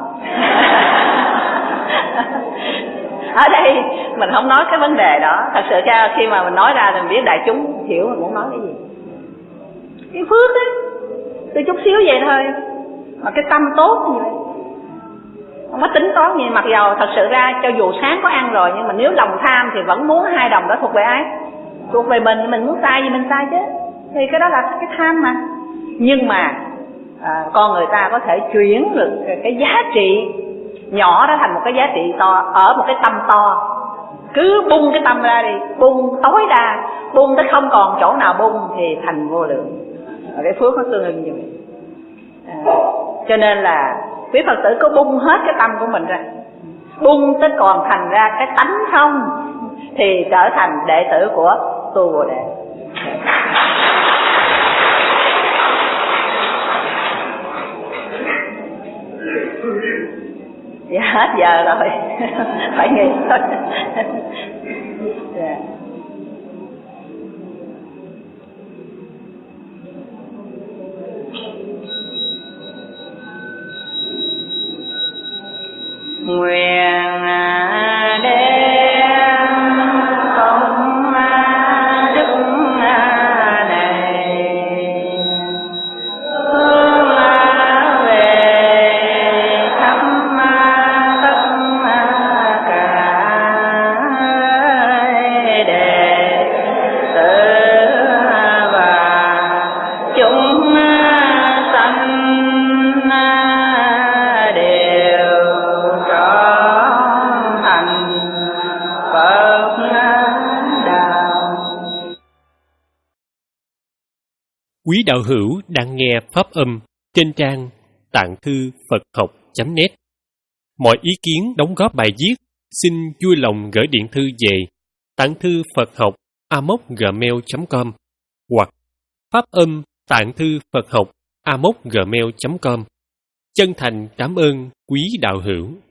Ở đây mình không nói cái vấn đề đó. Thật sự ra khi mà mình nói ra thì mình biết đại chúng hiểu mình muốn nói cái gì. Cái phước á, tôi chút xíu vậy thôi, mà cái tâm tốt như vậy, không có tính toán gì. Mặc dầu thật sự ra cho dù sáng có ăn rồi, nhưng mà nếu lòng tham thì vẫn muốn hai đồng đó thuộc về ai? Thuộc về mình, mình muốn sai gì mình sai chứ. Thì cái đó là cái tham mà. Nhưng mà à, con người ta có thể chuyển được cái giá trị nhỏ đó thành một cái giá trị to, ở một cái tâm to. Cứ bung cái tâm ra đi, bung tối đa, bung tới không còn chỗ nào bung thì thành vô lượng. Và cái phước nó tương ưng như vậy. À, cho nên là quý Phật tử có bung hết cái tâm của mình ra, bung tới còn thành ra cái tánh không, thì trở thành đệ tử của Tu Bồ Đề. Dạ hết giờ rồi. Phải nghỉ thôi. Yeah. Nguyện đem công đức này hướng về khắp tất cả đệ tử và chúng sanh đều
Quý đạo hữu đang nghe pháp âm trên trang tạng thư Phật học chấm net. Mọi ý kiến đóng góp bài viết xin vui lòng gửi điện thư về tạng thư Phật học a m o c gmail chấm com hoặc pháp âm tạng thư Phật học a m o c gmail chấm com. Chân thành cảm ơn quý đạo hữu.